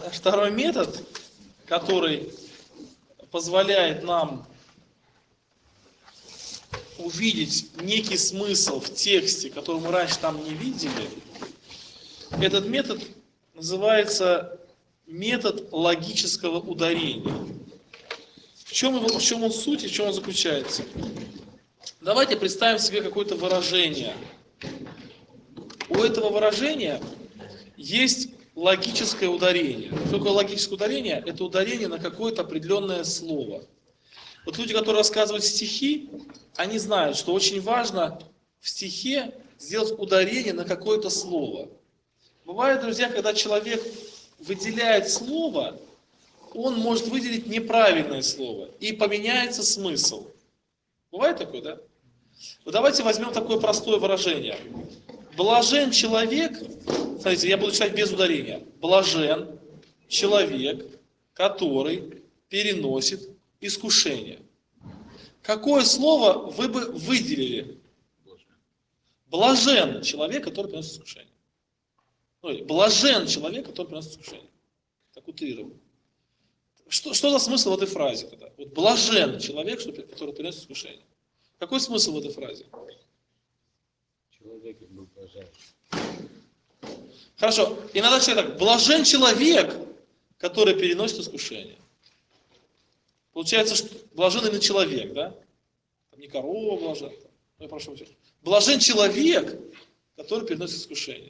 второй метод, который позволяет нам увидеть некий смысл в тексте, который мы раньше там не видели, этот метод называется метод логического ударения. В чем он суть и в чем он заключается? Давайте представим себе какое-то выражение. У этого выражения есть логическое ударение. Что такое логическое ударение? Это ударение на какое-то определенное слово. Вот люди, которые рассказывают стихи, они знают, что очень важно в стихе сделать ударение на какое-то слово. Бывает, друзья, когда человек выделяет слово, он может выделить неправильное слово, и поменяется смысл. Бывает такое, да? Вот давайте возьмем такое простое выражение. Блажен человек, смотрите, я буду читать без ударения. Блажен человек, который переносит искушение. Какое слово вы бы выделили? Блажен человек, который переносит искушение. Блажен человек, который переносит искушение. Так утрированно. Что за смысл в этой фразе тогда? Вот блажен человек, который переносит искушение. Какой смысл в этой фразе? Человек был блажен. Хорошо. Иногда человек так. Блажен человек, который переносит искушение. Получается, что блажен именно человек, да? Там не корова блажен. Я прошу вас. Блажен человек, который переносит искушение.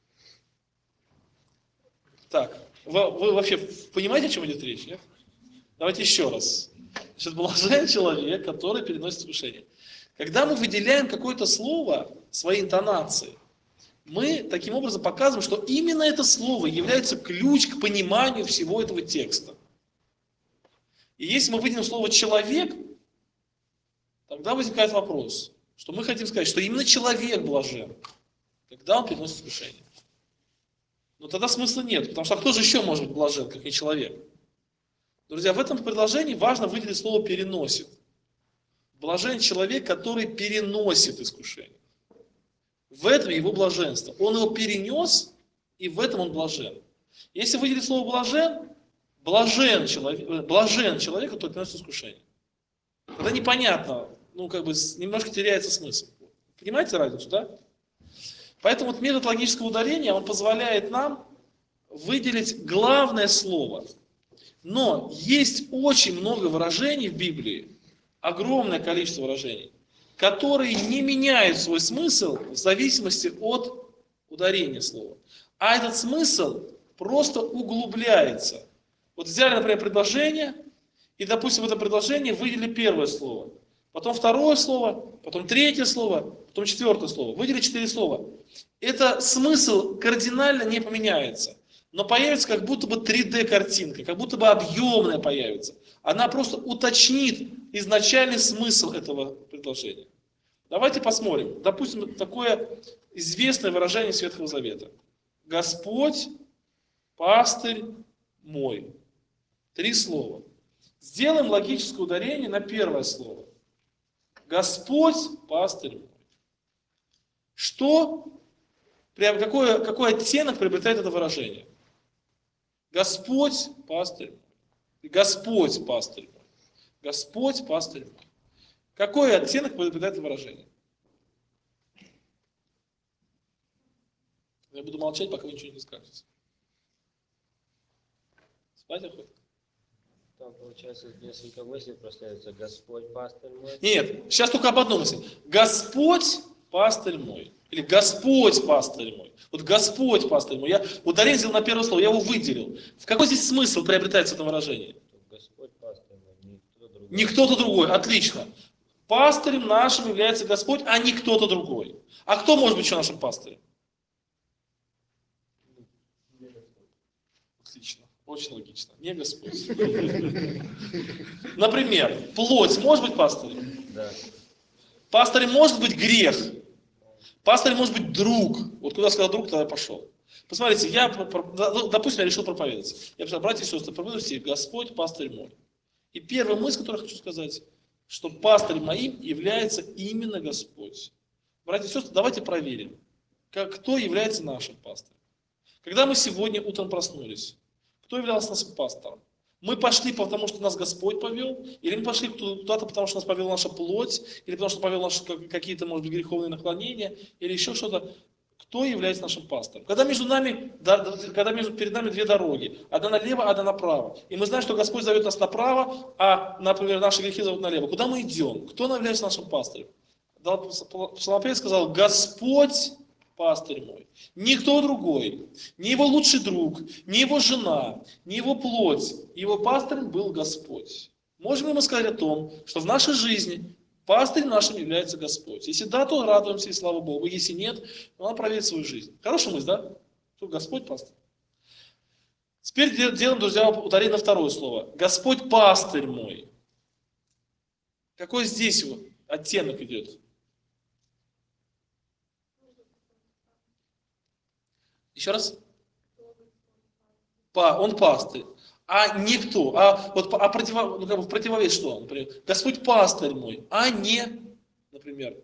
Так. Вы вообще понимаете, о чем идет речь, нет? Давайте еще раз. Значит, блажен человек, который переносит искушение. Когда мы выделяем какое-то слово своей интонацией, мы таким образом показываем, что именно это слово является ключ к пониманию всего этого текста. И если мы выделим слово «человек», тогда возникает вопрос, что мы хотим сказать, что именно человек блажен, когда он переносит искушение. Но тогда смысла нет, потому что кто же еще может быть блажен, как не человек? Друзья, в этом предложении важно выделить слово «переносит». Блажен человек, который переносит искушение. В этом его блаженство. Он его перенес, и в этом он блажен. Если выделить слово «блажен», блажен человек, который переносит искушение. Тогда непонятно, немножко теряется смысл. Понимаете разницу, да? Поэтому вот метод логического ударения, он позволяет нам выделить главное слово. Но есть очень много выражений в Библии, огромное количество выражений, которые не меняют свой смысл в зависимости от ударения слова. А этот смысл просто углубляется. Вот взяли, например, предложение, и, допустим, в этом предложении выделили первое слово, потом второе слово, потом третье слово, потом четвертое слово. Выделили 4 слова. Это смысл кардинально не поменяется. Но появится как будто бы 3D-картинка, как будто бы объемная появится. Она просто уточнит изначальный смысл этого предложения. Давайте посмотрим. Допустим, такое известное выражение Ветхого Завета. Господь, пастырь мой. 3 слова. Сделаем логическое ударение на первое слово. Господь, пастырь мой. Какой оттенок приобретает это выражение? Господь, пастырь мой. Господь, пастырь мой. Господь, пастырь мой. Какой оттенок приобретает это выражение? Я буду молчать, пока вы ничего не скажете. Спать охота? Там, получается, несколько мыслей прослеживается. Господь, пастырь мой. Нет, сейчас только об одном мысли. Господь, пастырь мой. Или Господь, пастырь мой. Вот Господь, пастырь мой. Я ударение сделал на первое слово, я его выделил. В какой здесь смысл приобретается это выражение? Господь, пастырь мой, не кто-то другой. Не кто-то другой, отлично. Пастырем нашим является Господь, а не кто-то другой. А кто может быть еще нашим пастырем? Отлично, очень логично. Не Господь. Например, плоть может быть пастырем? Да. Пастырем может быть грех. Пастырем может быть друг. Вот куда сказал друг, тогда я пошел. Посмотрите, допустим, я решил проповедовать. Я писал, братья и сестры, проповедуйте, Господь, пастырь мой. И первая мысль, которую я хочу сказать, что пастырем моим является именно Господь. Братья и сестры, давайте проверим, кто является нашим пастырем. Когда мы сегодня утром проснулись, Кто являлся нашим пастором? Мы пошли, потому что нас Господь повел, или мы пошли куда-то, потому что нас повела наша плоть, или потому что повел наши какие-то, может быть, греховные наклонения, или еще что-то. Кто является нашим пастором? Когда перед нами две дороги, одна налево, одна направо, и мы знаем, что Господь зовет нас направо, а, например, наши грехи зовут налево, куда мы идем? Кто является нашим пастором? Псалмопевец сказал: Господь пастырь мой, никто другой, ни его лучший друг, ни его жена, ни его плоть, его пастырем был Господь. Можем ли мы сказать о том, что в нашей жизни пастырь нашим является Господь? Если да, то радуемся и слава Богу. Если нет, то надо проверить свою жизнь. Хорошая мысль, да? Что Господь пастырь. Теперь делаем, друзья, ударение на второе слово. Господь пастырь мой. Какой здесь вот оттенок идет? Еще раз. Он пастырь. А не кто. В противовес что? Например, Господь пастырь мой, а не, например,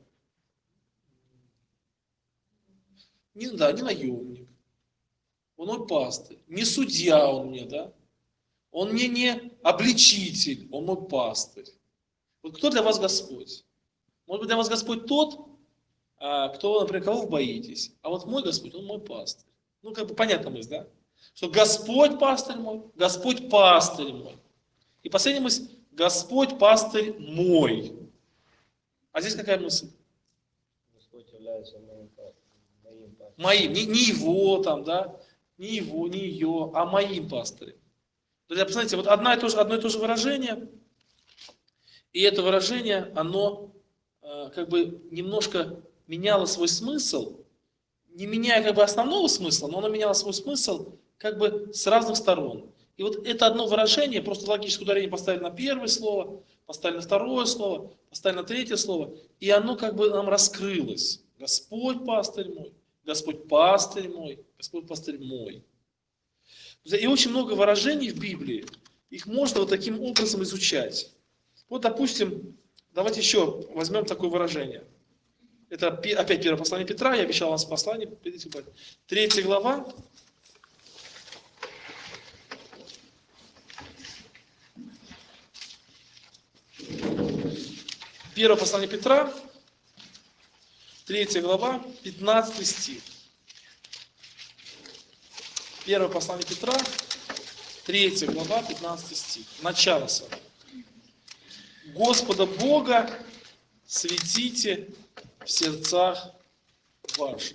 не наемник. Он мой пастырь. Не судья он мне, да? Он мне не обличитель, он мой пастырь. Вот кто для вас Господь? Может быть, для вас Господь тот, кто, например, кого вы боитесь. А вот мой Господь, он мой пастырь. Ну, как бы понятно мысль, да? Что Господь пастырь мой, Господь пастырь мой. И последняя мысль: Господь пастырь мой. А здесь какая мысль? Господь является моим пастырем. Моим, не его там, да? Не его, не ее, а моим пастырем. Друзья, посмотрите, вот одно и то же выражение, и это выражение, оно как бы немножко меняло свой смысл, не меняя как бы основного смысла, но оно меняло свой смысл как бы с разных сторон. И вот это одно выражение, просто логическое ударение поставили на первое слово, поставили на второе слово, поставили на третье слово, и оно как бы нам раскрылось. Господь пастырь мой, Господь пастырь мой, Господь пастырь мой. И очень много выражений в Библии, их можно вот таким образом изучать. Вот, допустим, давайте еще возьмем такое выражение. Это опять первое послание Петра, я обещал вам с посланием. 3 глава. Первое послание Петра, 3 глава, 15 стих. Первое послание Петра, 3 глава, 15 стих. Начало самое. Господа Бога светите в сердцах ваших.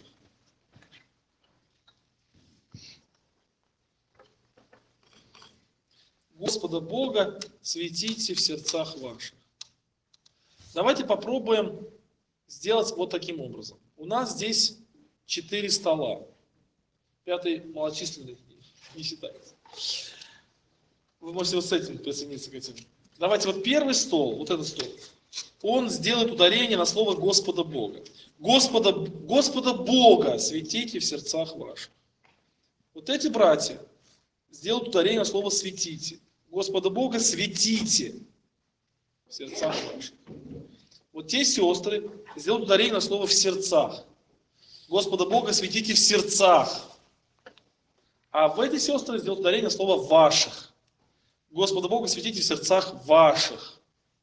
Господа Бога светите в сердцах ваших. Давайте попробуем сделать вот таким образом. У нас здесь 4 стола. 5-й малочисленный не считается. Вы можете вот с этим присоединиться к этим. Давайте вот первый стол, вот этот стол, он сделает ударение на слово Господа Бога. Господа Бога светите в сердцах ваших. Вот эти братья сделают ударение на слово светите. Господа Бога светите в сердцах ваших. Вот те сестры сделают ударение на слово в сердцах. Господа Бога светите в сердцах. А в эти сестры сделают ударение на слово ваших. Господа Бога светите в сердцах ваших.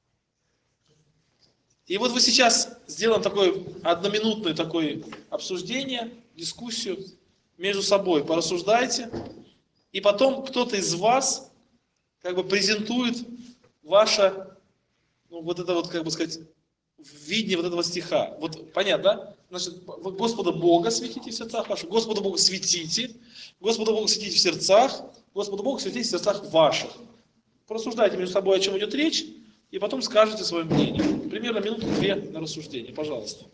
И вот вы сейчас сделаем такое одноминутное такое обсуждение, дискуссию между собой. Порассуждайте. И потом кто-то из вас как бы презентует ваше, вот это вот, как бы сказать, видение вот этого стиха. Вот понятно, да? Значит, Господа Бога светите в сердцах ваших, Господа Бога светите, Господа Бога светите в сердцах, Господа Бога светите в сердцах ваших. Порассуждайте между собой, о чем идет речь, и потом скажете свое мнение. Примерно минуту-две на рассуждение, пожалуйста.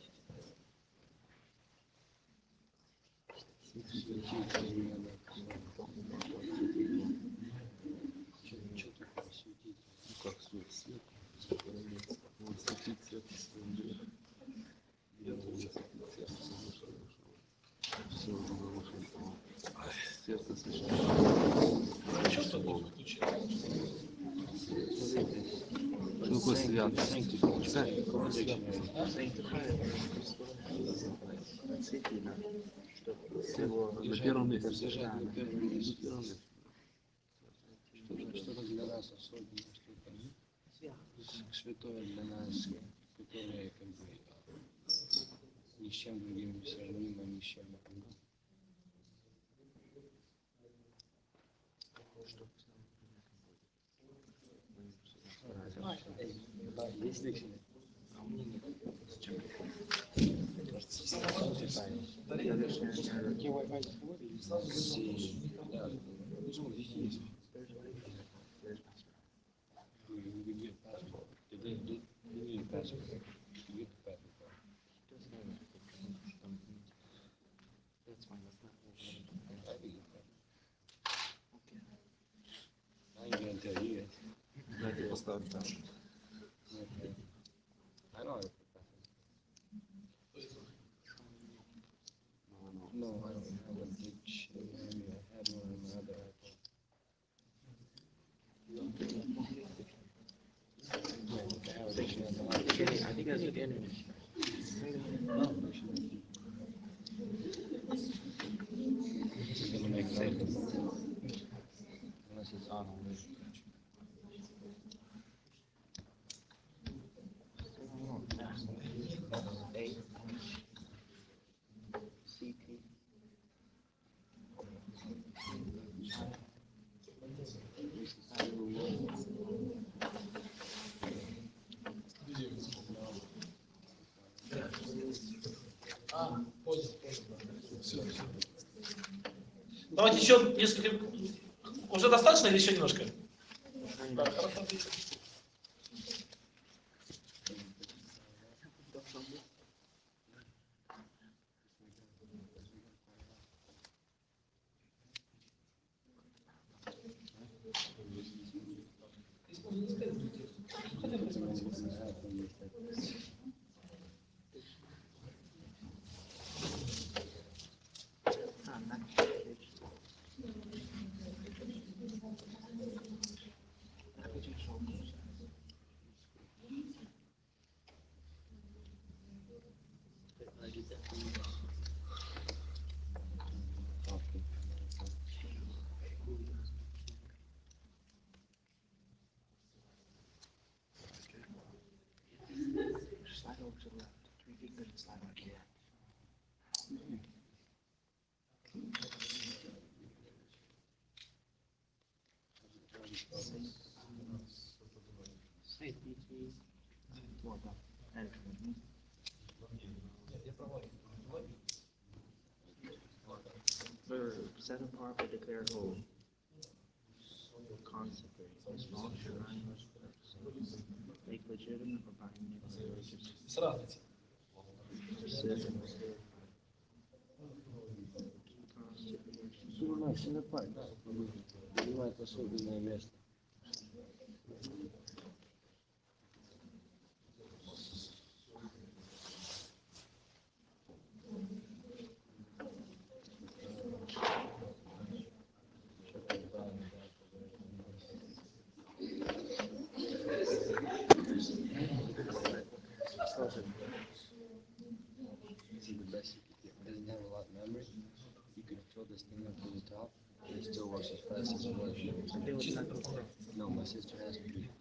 Такой святость. На первом месте. святое для нас, которое как бы ни с чем другим не сравнимо, ни с чем. Есть личное? А у меня нет. Зачем? Какие Wi-Fi да, ну, здесь есть. I ain't gonna tell you guys. Надо поставить там. I know how to put no, I don't have a ditch. I had one in my other iPhone. I think that's with the internet. It's gonna make sense. Unless it's on already. Давайте еще несколько. Уже достаточно или еще немножко? Да, хорошо. Slide over to the left. 3 feet good and slide right here. Вот, да. Set apart for declare holy. Consecrate. Small shrine. Make legitimate or binding declarations. С разницей. Сильно, сильно пальцы. Занимает особенное место. Doesn't have a lot of memory. You can fill this thing up to the top, and it still works as fast as it was. No, my sister has to do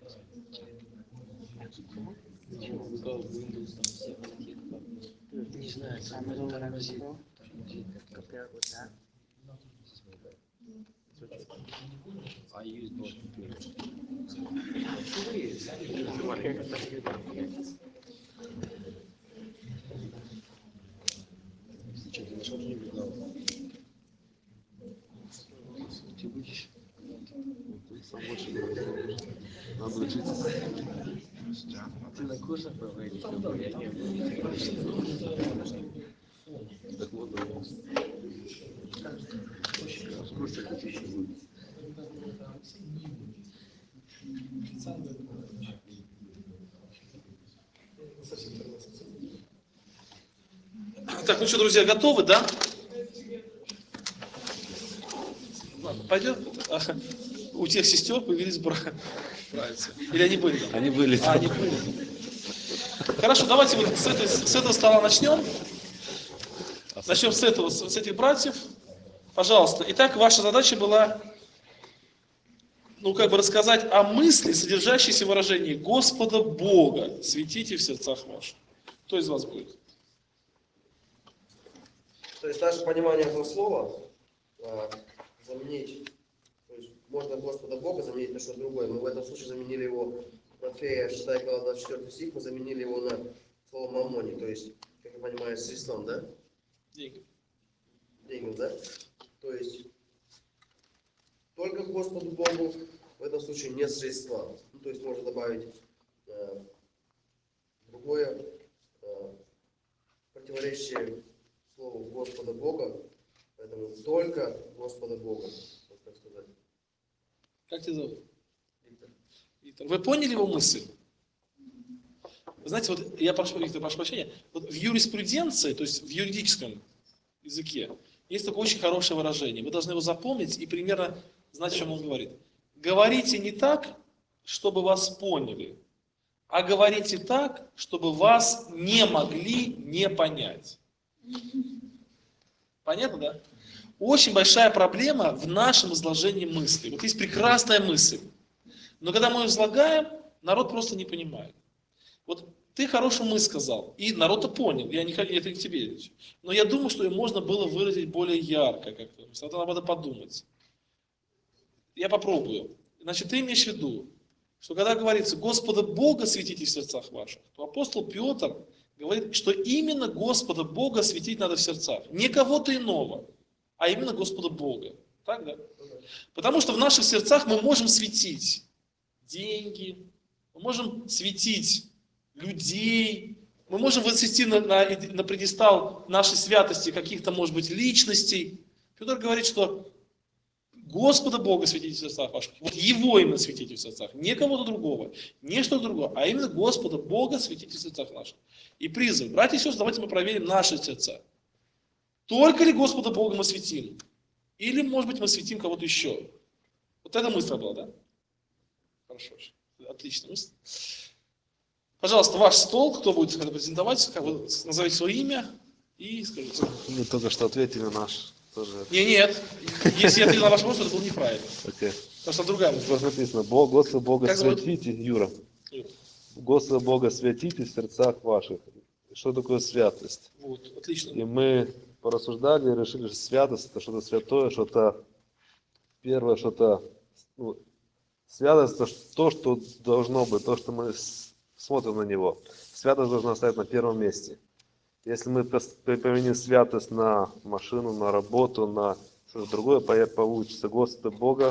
Не знаю, Amazon Dynamics Pro. Compare it with that. I use both computers. What here? Let's do that here. Ты что, ты нашел что-нибудь новое? Ты будешь? Сам больше говоришь. Надо учиться. Ты на курсах проводишь? Я не Так вот, да. В курсе хочу, что будет. Так, ну что, друзья, готовы, да? Ладно, пойдем. У тех сестер появились братья. Или они были там? Они были. А, они были. Хорошо, давайте вот с этого стола начнем. Начнем с этих братьев. Пожалуйста. Итак, ваша задача была ну, как бы рассказать о мысли, содержащейся в выражении Господа Бога, светите в сердцах ваших. Кто из вас будет? То есть наше понимание этого слова заменить, то есть можно Господа Бога заменить на что-то другое. Мы в этом случае заменили его, Матфея 6 глава 24 стих, мы заменили его на слово мамони, то есть, как я понимаю, средством, да? Деньги. Деньги, да? То есть только Господу Богу в этом случае не средства. Ну, то есть можно добавить другое противоречие слову Господа Бога, поэтому только Господа Бога, вот так сказать. Как тебя зовут? Виктор. Виктор. Вы поняли его мысль? Вы знаете, вот я прошу, Виктор, прошу прощения, вот в юриспруденции, то есть в юридическом языке, есть такое очень хорошее выражение. Вы должны его запомнить и примерно знать, о чем он говорит. Говорите не так, чтобы вас поняли, а говорите так, чтобы вас не могли не понять. Понятно, да? Очень большая проблема в нашем изложении мысли. Вот есть прекрасная мысль, но когда мы ее излагаем, народ просто не понимает. Вот ты хорошую мысль сказал, и народ-то понял, это не к тебе речь. Но я думаю, что ее можно было выразить более ярко как-то. Надо подумать. Я попробую. Значит, ты имеешь в виду, что когда говорится «Господа Бога светите в сердцах ваших», то апостол Петр говорит, что именно Господа Бога светить надо в сердцах. Не кого-то иного, а именно Господа Бога. Так, да? Потому что в наших сердцах мы можем светить деньги, мы можем светить людей, мы можем возвести на предестал нашей святости каких-то, может быть, личностей. Петр говорит, что Господа Бога светите в сердцах ваших. Вот Его именно светите в сердцах. Не кого-то другого, не что-то другое, а именно Господа Бога светите в сердцах наших. И призыв. Братья и сестры, давайте мы проверим наши сердца. Только ли Господа Бога мы светим? Или, может быть, мы светим кого-то еще? Вот эта мысль была, да? Хорошо. Отличная мысль. Пожалуйста, ваш стол, кто будет презентовать, назовите свое имя и скажите. Мы только что ответили на наш тоже. Нет. Если я ответил на ваш вопрос, это было неправильно. Окей. Потому что другая мысль. Просто написано, Господа Бога Как зовут? святите, Юра. Юра. Господа Бога святите в сердцах ваших. Что такое святость? Вот, отлично. И мы порассуждали и решили, что святость это что-то святое, что-то первое, что-то святость это то, что должно быть, то, что мы смотрим на него. Святость должна стоять на первом месте. Если мы применим святость на машину, на работу, на что-то другое, получится Господа Бога,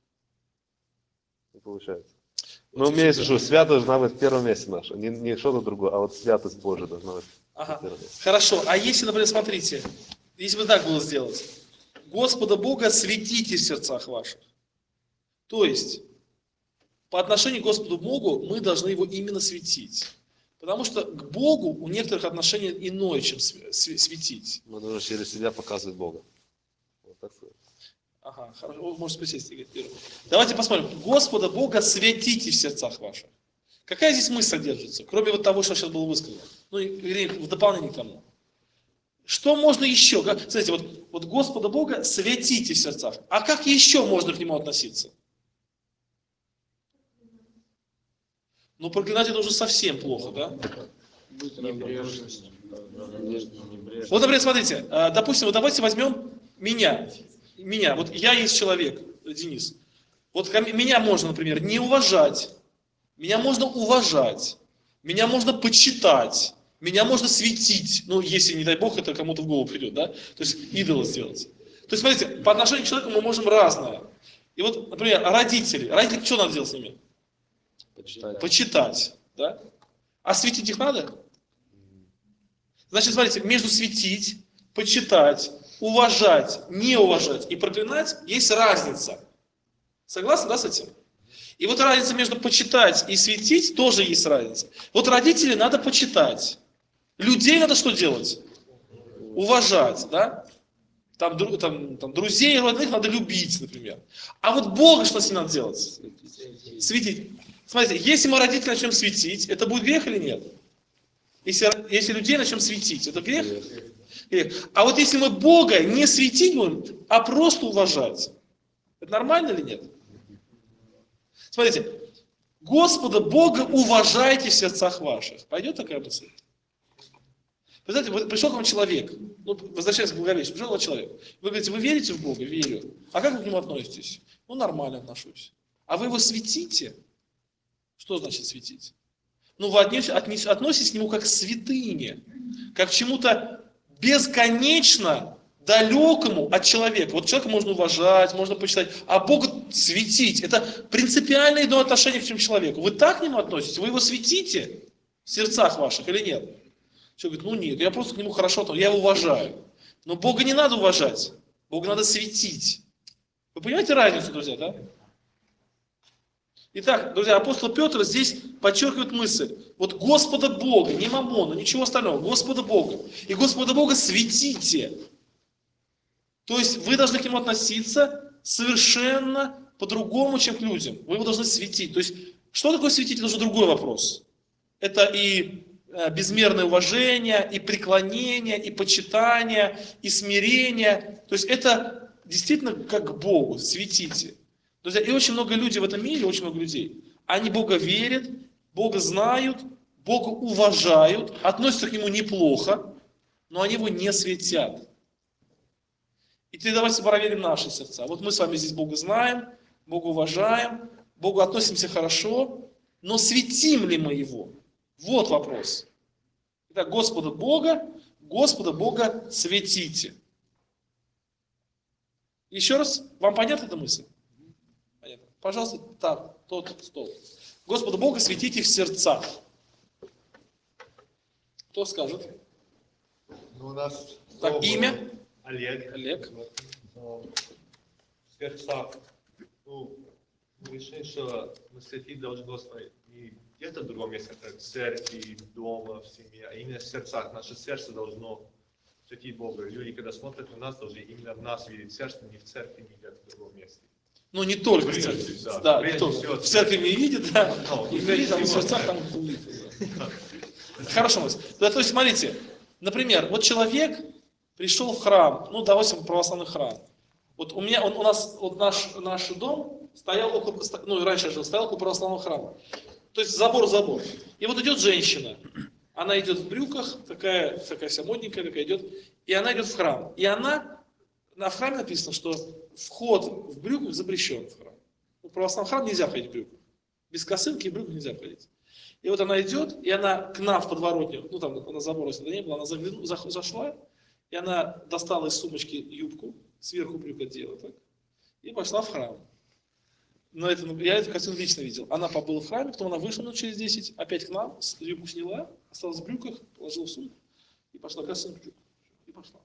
не получается. Но имеется в виду, что святость должна быть в первом месте наша, не что-то другое, а вот святость Божия должна быть в первом месте. Хорошо, а если, например, смотрите, если бы так было сделать, Господа Бога светите в сердцах ваших. То есть, по отношению к Господу Богу мы должны Его именно светить. Потому что к Богу у некоторых отношение иное, чем светить. Мы должны через себя показывать Бога. Вот так сказать. Ага, хорошо, можешь присесть, Игорь. Давайте посмотрим. Господа Бога светите в сердцах ваших. Какая здесь мысль содержится, кроме вот того, что сейчас было высказано? Ну, вернее, в дополнение к тому. Что можно еще? Смотрите, вот Господа Бога светите в сердцах. А как еще можно к Нему относиться? Ну, проклинать это уже совсем плохо, да? Небрежность. Вот, например, смотрите, допустим, вот давайте возьмем меня. Вот я есть человек, Денис. Вот меня можно, например, не уважать. Меня можно уважать. Меня можно почитать. Меня можно светить. Ну, если, не дай Бог, это кому-то в голову придет, да? То есть идола сделать. То есть, смотрите, по отношению к человеку мы можем разное. И вот, например, родители. Родители, что надо делать с ними? Почитать, да? А светить их надо? Значит, смотрите, между светить, почитать, уважать, не уважать и проклинать есть разница. Согласны, да, с этим? И вот разница между почитать и светить тоже есть разница. Вот родителей надо почитать. Людей надо что делать? Уважать, да? Там друзей, родных надо любить, например. А вот Бога что с ним надо делать? Светить. Смотрите, если мы родителей начнем светить, это будет грех или нет? Если людей начнем светить, это грех? Грех. А вот если мы Бога не светить будем, а просто уважать, это нормально или нет? Смотрите, Господа Бога уважайте в сердцах ваших. Пойдет такая мысль? Вы знаете, пришел к вам человек, ну, возвращаясь к Благовещению, пришел к вам человек. Вы говорите, вы верите в Бога? Верю. А как вы к нему относитесь? Ну, нормально отношусь. А вы его светите? Что значит светить? Ну, вы относитесь к нему как к святыне, как к чему-то бесконечно далекому от человека. Вот человека можно уважать, можно почитать, а Бога светить. Это принципиально иное отношение к человеку. Вы так к нему относитесь? Вы его светите в сердцах ваших или нет? Человек говорит, ну нет, я просто к нему хорошо отношусь, я его уважаю. Но Бога не надо уважать, Бога надо светить. Вы понимаете разницу, друзья, да? Итак, друзья, апостол Петр здесь подчеркивает мысль. Вот Господа Бога, не Мамона, ничего остального, Господа Бога. И Господа Бога светите. То есть вы должны к нему относиться совершенно по-другому, чем к людям. Вы его должны светить. То есть, что такое светить, это уже другой вопрос. Это и безмерное уважение, и преклонение, и почитание, и смирение. То есть это действительно как к Богу, светите. Друзья, и очень много людей в этом мире, очень много людей, они Бога верят, Бога знают, Бога уважают, относятся к Нему неплохо, но они Его не светят. И теперь давайте проверим наши сердца. Вот мы с вами здесь Бога знаем, Бога уважаем, к Богу относимся хорошо, но светим ли мы Его? Вот вопрос. Итак, Господа Бога светите. Еще раз, вам понятна эта мысль? Понятно. Пожалуйста, так, тот стол. Господа Бога светите в сердцах. Кто скажет? Ну, у нас Так, имя? Олег. Олег. В сердцах. Ну, мы решили, что мы светить должны не где-то в другом месте, как в церкви, дома, в семье, а именно в сердцах. Наше сердце должно светить Бога. Люди, когда смотрят на нас, должны именно в нас видеть сердце, не в церкви, не где-то в другом месте. Ну, не только в Прежде церкви. всего, Да, прежде не только. всего, В церкви не видит, да. Ну, И видит, там в сердцах там улит. Хорошо, мысль. Да, то есть, смотрите, например, вот человек пришел в храм, ну, допустим, православный храм. Вот у нас вот наш дом стоял около, ну, раньше жил, стоял около православного храма. То есть забор. И вот идет женщина, она идет в брюках, такая вся модненькая, такая идет, и она идет в храм. И в храме написано, что вход в брюках запрещен в храм. В православный храм нельзя ходить в брюках. Без косынки и брюках нельзя ходить. И вот она идет, и она к нам в подворотне, ну там на заборе сюда не было, она зашла, и она достала из сумочки юбку, сверху брюк одела, так, и пошла в храм. Но я эту картину лично видел. Она побыла в храме, потом она вышла минут через 10, опять к нам, юбку сняла, осталась в брюках, положила в сумку и пошла косынку. И пошла.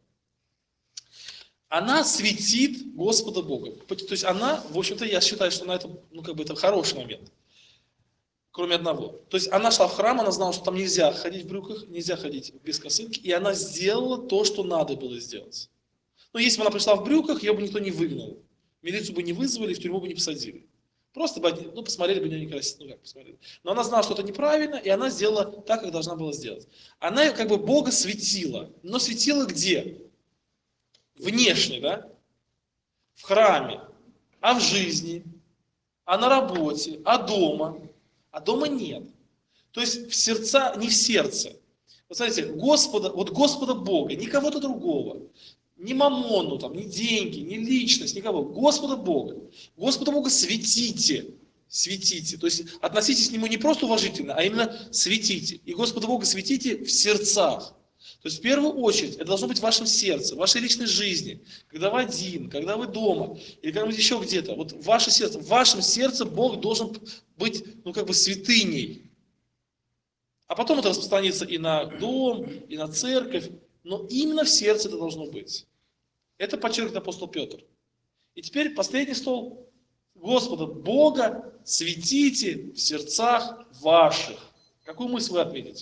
Она светит Господа Бога. То есть она, в общем-то, я считаю, что это хороший момент. Кроме одного. То есть она шла в храм, она знала, что там нельзя ходить в брюках, нельзя ходить без косынки, и она сделала то, что надо было сделать. Но если бы она пришла в брюках, ее бы никто не выгнал. Милицию бы не вызвали, в тюрьму бы не посадили. Просто бы, посмотрели бы на нее некрасиво. Посмотрели. Но она знала, что это неправильно, и она сделала так, как должна была сделать. Она Бога светила. Но светила где? Внешне, да? В храме. А в жизни? А на работе? А дома? А дома нет. То есть в сердца, не в сердце. Вот смотрите, Господа Бога, не кого-то другого. Ни мамону, ни деньги, ни личность, никого. Господа Бога. Господа Бога светите. Светите. То есть относитесь к Нему не просто уважительно, а именно светите. И Господа Бога светите в сердцах. То есть в первую очередь это должно быть в вашем сердце, в вашей личной жизни. Когда вы один, когда вы дома, или когда-нибудь еще где-то. Вот ваше сердце, в вашем сердце Бог должен быть, святыней. А потом это распространится и на дом, и на церковь. Но именно в сердце это должно быть. Это подчеркивает апостол Петр. И теперь последний стол. Господа Бога светите в сердцах ваших. Какую мысль вы отметите?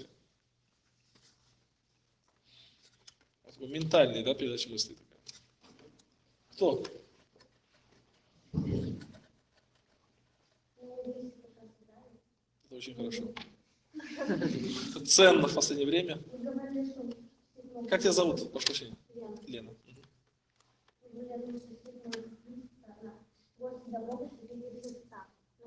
Ментальная, передача мыслей такая. Кто? Это очень хорошо. Это ценно в последнее время. Как тебя зовут? Прошу прощения. Лена.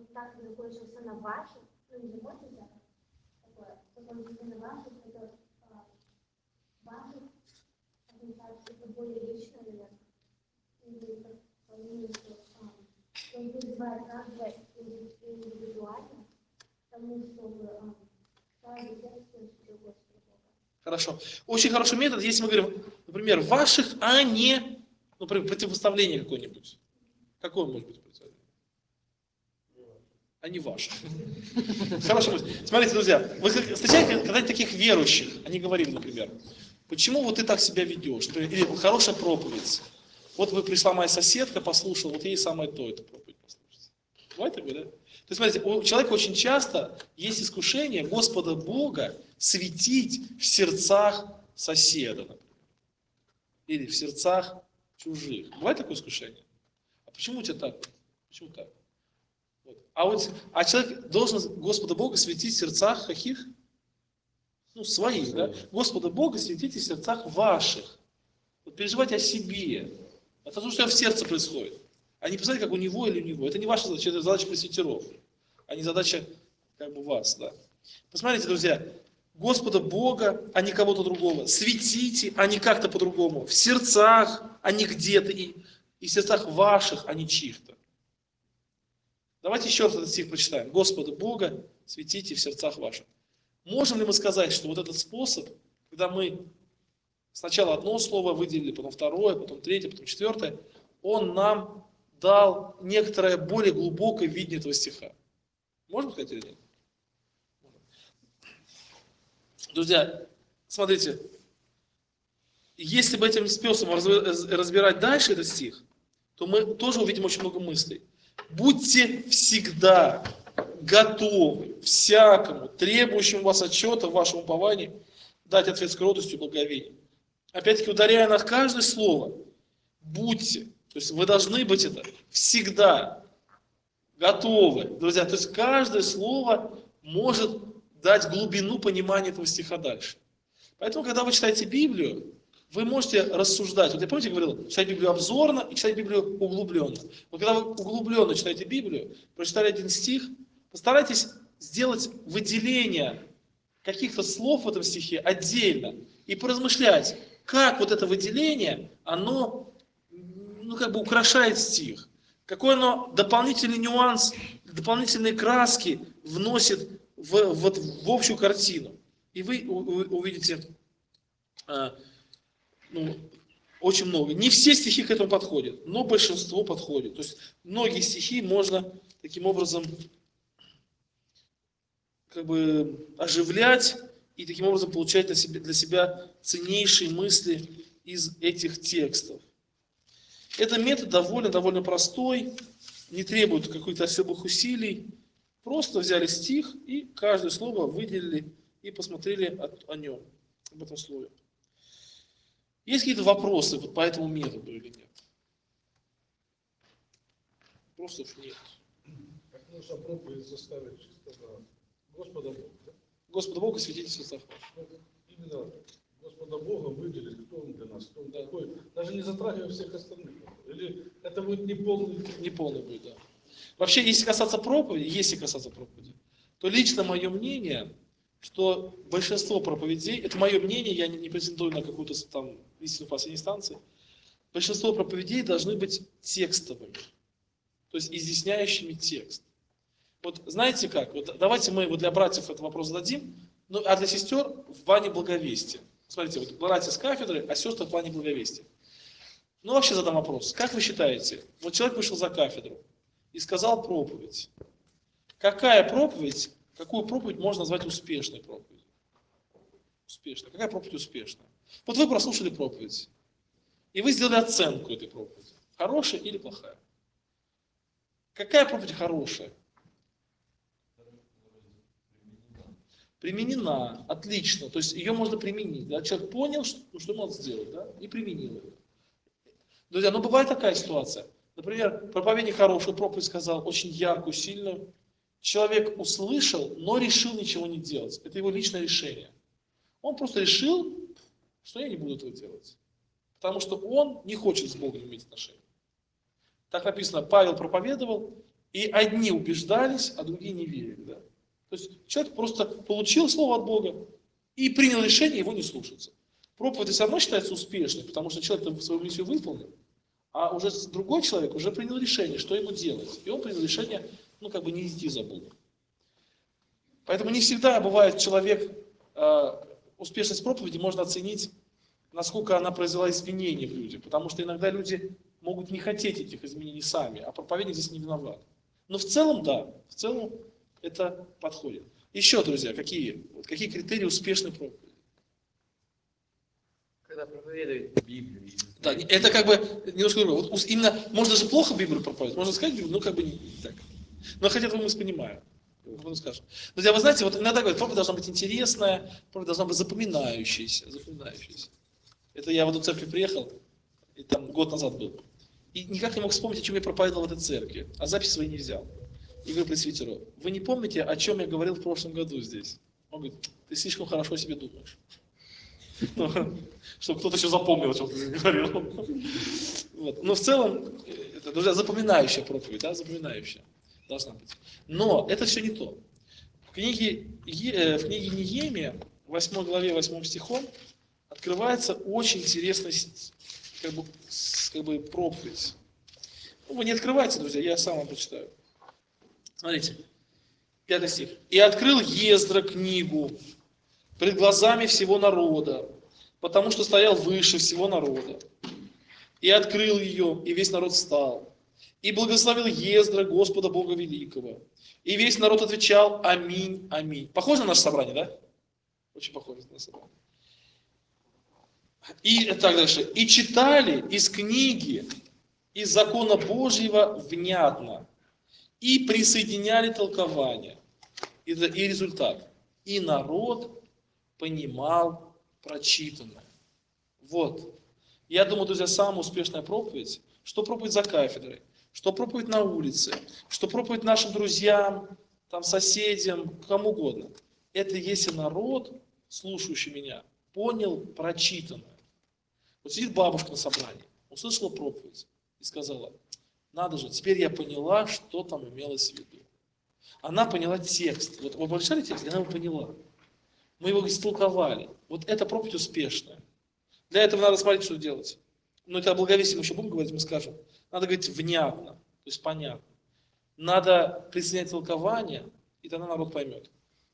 так закончился на ваших, ну не закончился, такое, закончился на ваших, это ваших означает что-то более личное, наверное. Или как по мнению, что он вызывает каждое индивидуально, потому чтобы каждый текст другой. Хорошо. Очень хороший метод, если мы говорим, например, ваших, а не, например, противопоставление какое-нибудь. Какое может быть противопоставление? А не ваших. Хорошо. Смотрите, друзья, вы встречаете когда-нибудь таких верующих? Они говорили, например, почему вот ты так себя ведешь? Или хорошая проповедь. Вот вы пришла моя соседка, послушала, вот ей самое то, эту проповедь послушать. Бывает такое, да? То есть, смотрите, у человека очень часто есть искушение Господа Бога светить в сердцах соседа, например. Или в сердцах чужих. Бывает такое искушение? А почему у тебя так? Почему так? Вот. А человек должен Господа Бога светить в сердцах каких? Ну, своих, да? Господа Бога светите в сердцах ваших. Вот переживайте о себе. Это то, что в сердце происходит. А не представляете, как у него или у него. Это не ваша задача, это задача пресвитеров, а не задача как бы вас, да. Посмотрите, друзья, Господа Бога, а не кого-то другого. Светите, а не как-то по-другому. В сердцах, а не где-то. И в сердцах ваших, а не чьих-то. Давайте еще раз этот стих прочитаем. Господа Бога светите в сердцах ваших. Можем ли мы сказать, что вот этот способ, когда мы сначала одно слово выделили, потом второе, потом третье, потом четвертое, он нам дал некоторое более глубокое видение этого стиха? Можно сказать или нет? Друзья, смотрите, если бы этим способом разбирать дальше этот стих, то мы тоже увидим очень много мыслей. Будьте всегда готовы всякому, требующему вас отчета в вашем уповании, дать ответ с кротостью и благоговением. Опять-таки, ударяя на каждое слово, будьте, то есть вы должны быть это всегда готовы. Друзья, то есть каждое слово может дать глубину понимания этого стиха дальше. Поэтому, когда вы читаете Библию, вы можете рассуждать. Вот я, помните, говорил, читать Библию обзорно и читать Библию углубленно. Вот когда вы углубленно читаете Библию, прочитали один стих, постарайтесь сделать выделение каких-то слов в этом стихе отдельно и поразмышлять, как вот это выделение, оно, ну, как бы украшает стих, какой оно дополнительный нюанс, дополнительные краски вносит в общую картину. И вы увидите очень много. Не все стихи к этому подходят, но большинство подходит. То есть многие стихи можно таким образом как бы оживлять и таким образом получать для себя ценнейшие мысли из этих текстов. Этот метод довольно простой, не требует каких-то особых усилий. Просто взяли стих и каждое слово выделили и посмотрели о нем, об этом слове. Есть какие-то вопросы вот по этому методу или нет? Вопросов нет. Как нужно проповедь заставить чисто на Господа Бога? Да? Господа Бога светите в сердцах. Именно Господа Бога выделить, кто он для нас, кто он такой, даже не затрагивая всех остальных. Или это будет неполный? Неполный будет, да. Вообще, если касаться проповеди, то лично мое мнение, что большинство проповедей, это мое мнение, я не претендую на какую-то там истину в последней инстанции, большинство проповедей должны быть текстовыми, то есть изъясняющими текст. Вот знаете как? Вот давайте мы вот для братьев этот вопрос зададим, ну, а для сестер в плане благовестия. Смотрите, вот братья с кафедры, а сестры в плане благовестия. Ну, вообще задам вопрос. Как вы считаете, вот человек вышел за кафедру и сказал проповедь. Какую проповедь можно назвать успешной проповедью? Успешной. Какая проповедь успешная? Вот вы прослушали проповедь, и вы сделали оценку этой проповеди. Хорошая или плохая? Какая проповедь хорошая? Применена. Отлично. То есть ее можно применить. Да? Человек понял, что надо сделать, да? И применил ее. Друзья, но бывает такая ситуация. Например, проповедник хорошую проповедь сказал, очень яркую, сильную. Человек услышал, но решил ничего не делать. Это его личное решение. Он просто решил, что я не буду этого делать. Потому что он не хочет с Богом иметь отношения. Так написано, Павел проповедовал, И одни убеждались, а другие не верили. Да? То есть человек просто получил слово от Бога и принял решение его не слушаться. Проповедь все равно считается успешной, потому что человек свою миссию выполнил, а уже другой человек уже принял решение, что ему делать. И он принял решение, не идти за Богом. Поэтому не всегда бывает человек, успешность проповеди можно оценить, насколько она произвела изменения в людях. Потому что иногда люди могут не хотеть этих изменений сами, а проповедник здесь не виноват. Но в целом, да, в целом это подходит. Еще, друзья, какие критерии успешной проповеди? Когда проповедует Библию. Да, это немножко другое. Вот именно, можно же плохо Библию проповедовать, можно сказать Библию, не так. Но хотя бы мы понимаем. Скажем. Друзья, вы знаете, вот иногда говорят, проповедь должна быть интересная, проповедь должна быть запоминающаяся. Это я в эту церковь приехал, и там год назад был. И никак не мог вспомнить, о чем я проповедовал в этой церкви. А запись свои не взял. И говорю пресвитеру, вы не помните, о чем я говорил в прошлом году здесь? Он говорит, ты слишком хорошо о себе думаешь. Чтобы кто-то еще запомнил, о чем ты говорил. Но в целом, это, друзья, запоминающая проповедь, да, запоминающая должна быть. Но это все не то. В книге Неемия, 8 главе, 8 стихом, открывается очень интересная проповедь. Вы не открывайте, друзья, я сам вам прочитаю. Смотрите, 5 стих. «И открыл Ездра книгу пред глазами всего народа, потому что стоял выше всего народа. И открыл ее, и весь народ встал. И благословил Ездра Господа Бога Великого. И весь народ отвечал: Аминь, аминь». Похоже на наше собрание, да? Очень похоже на собрание. И так дальше. «И читали из книги, из закона Божьего внятно, и присоединяли толкование». И результат. И народ понимал прочитанное. Вот. Я думаю, друзья, самая успешная проповедь, что проповедь за кафедрой, что проповедь на улице, что проповедь нашим друзьям, соседям, кому угодно. Это если народ, слушающий меня, понял прочитанное. Вот сидит бабушка на собрании, услышала проповедь и сказала: надо же, теперь я поняла, что там имелось в виду. Она поняла текст. Вот вы прочитали текст, и она его поняла. Мы его истолковали. Вот эта проповедь успешная. Для этого надо смотреть, что делать. Но это о благовестии мы еще будем говорить, мы скажем. Надо говорить внятно, то есть понятно. Надо присоединять толкование, и тогда народ поймет.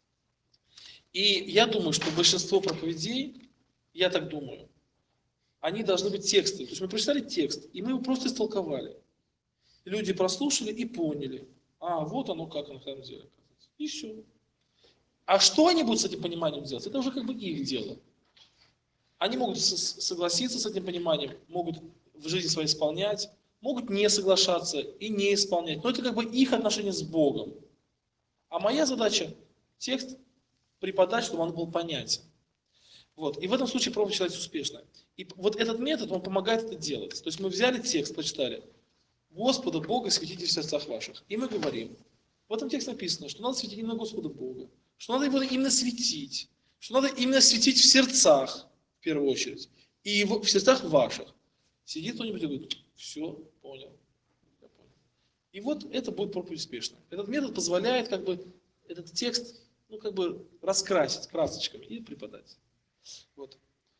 И я думаю, что большинство проповедей, я так думаю, они должны быть текстовые. То есть мы прочитали текст, и мы его просто истолковали. Люди прослушали и поняли. А, вот оно как на самом деле. И все. А что они будут с этим пониманием делать, это уже их дело. Они могут согласиться с этим пониманием, могут в жизни своей исполнять, могут не соглашаться и не исполнять. Но это их отношения с Богом. А моя задача текст преподать, чтобы он был понятен. Вот. И в этом случае проповедь считается успешной. И вот этот метод, он помогает это делать. То есть мы взяли текст, прочитали: Господа Бога светите в сердцах ваших. И мы говорим, в этом тексте написано, что надо светить именно Господа Бога, что надо его именно светить, что надо именно светить в сердцах, в первую очередь, и в сердцах ваших. Сидит кто-нибудь и говорит: все, понял, я понял. И вот это будет проповедь успешная. Этот метод позволяет этот текст раскрасить красочками и преподать. Вот.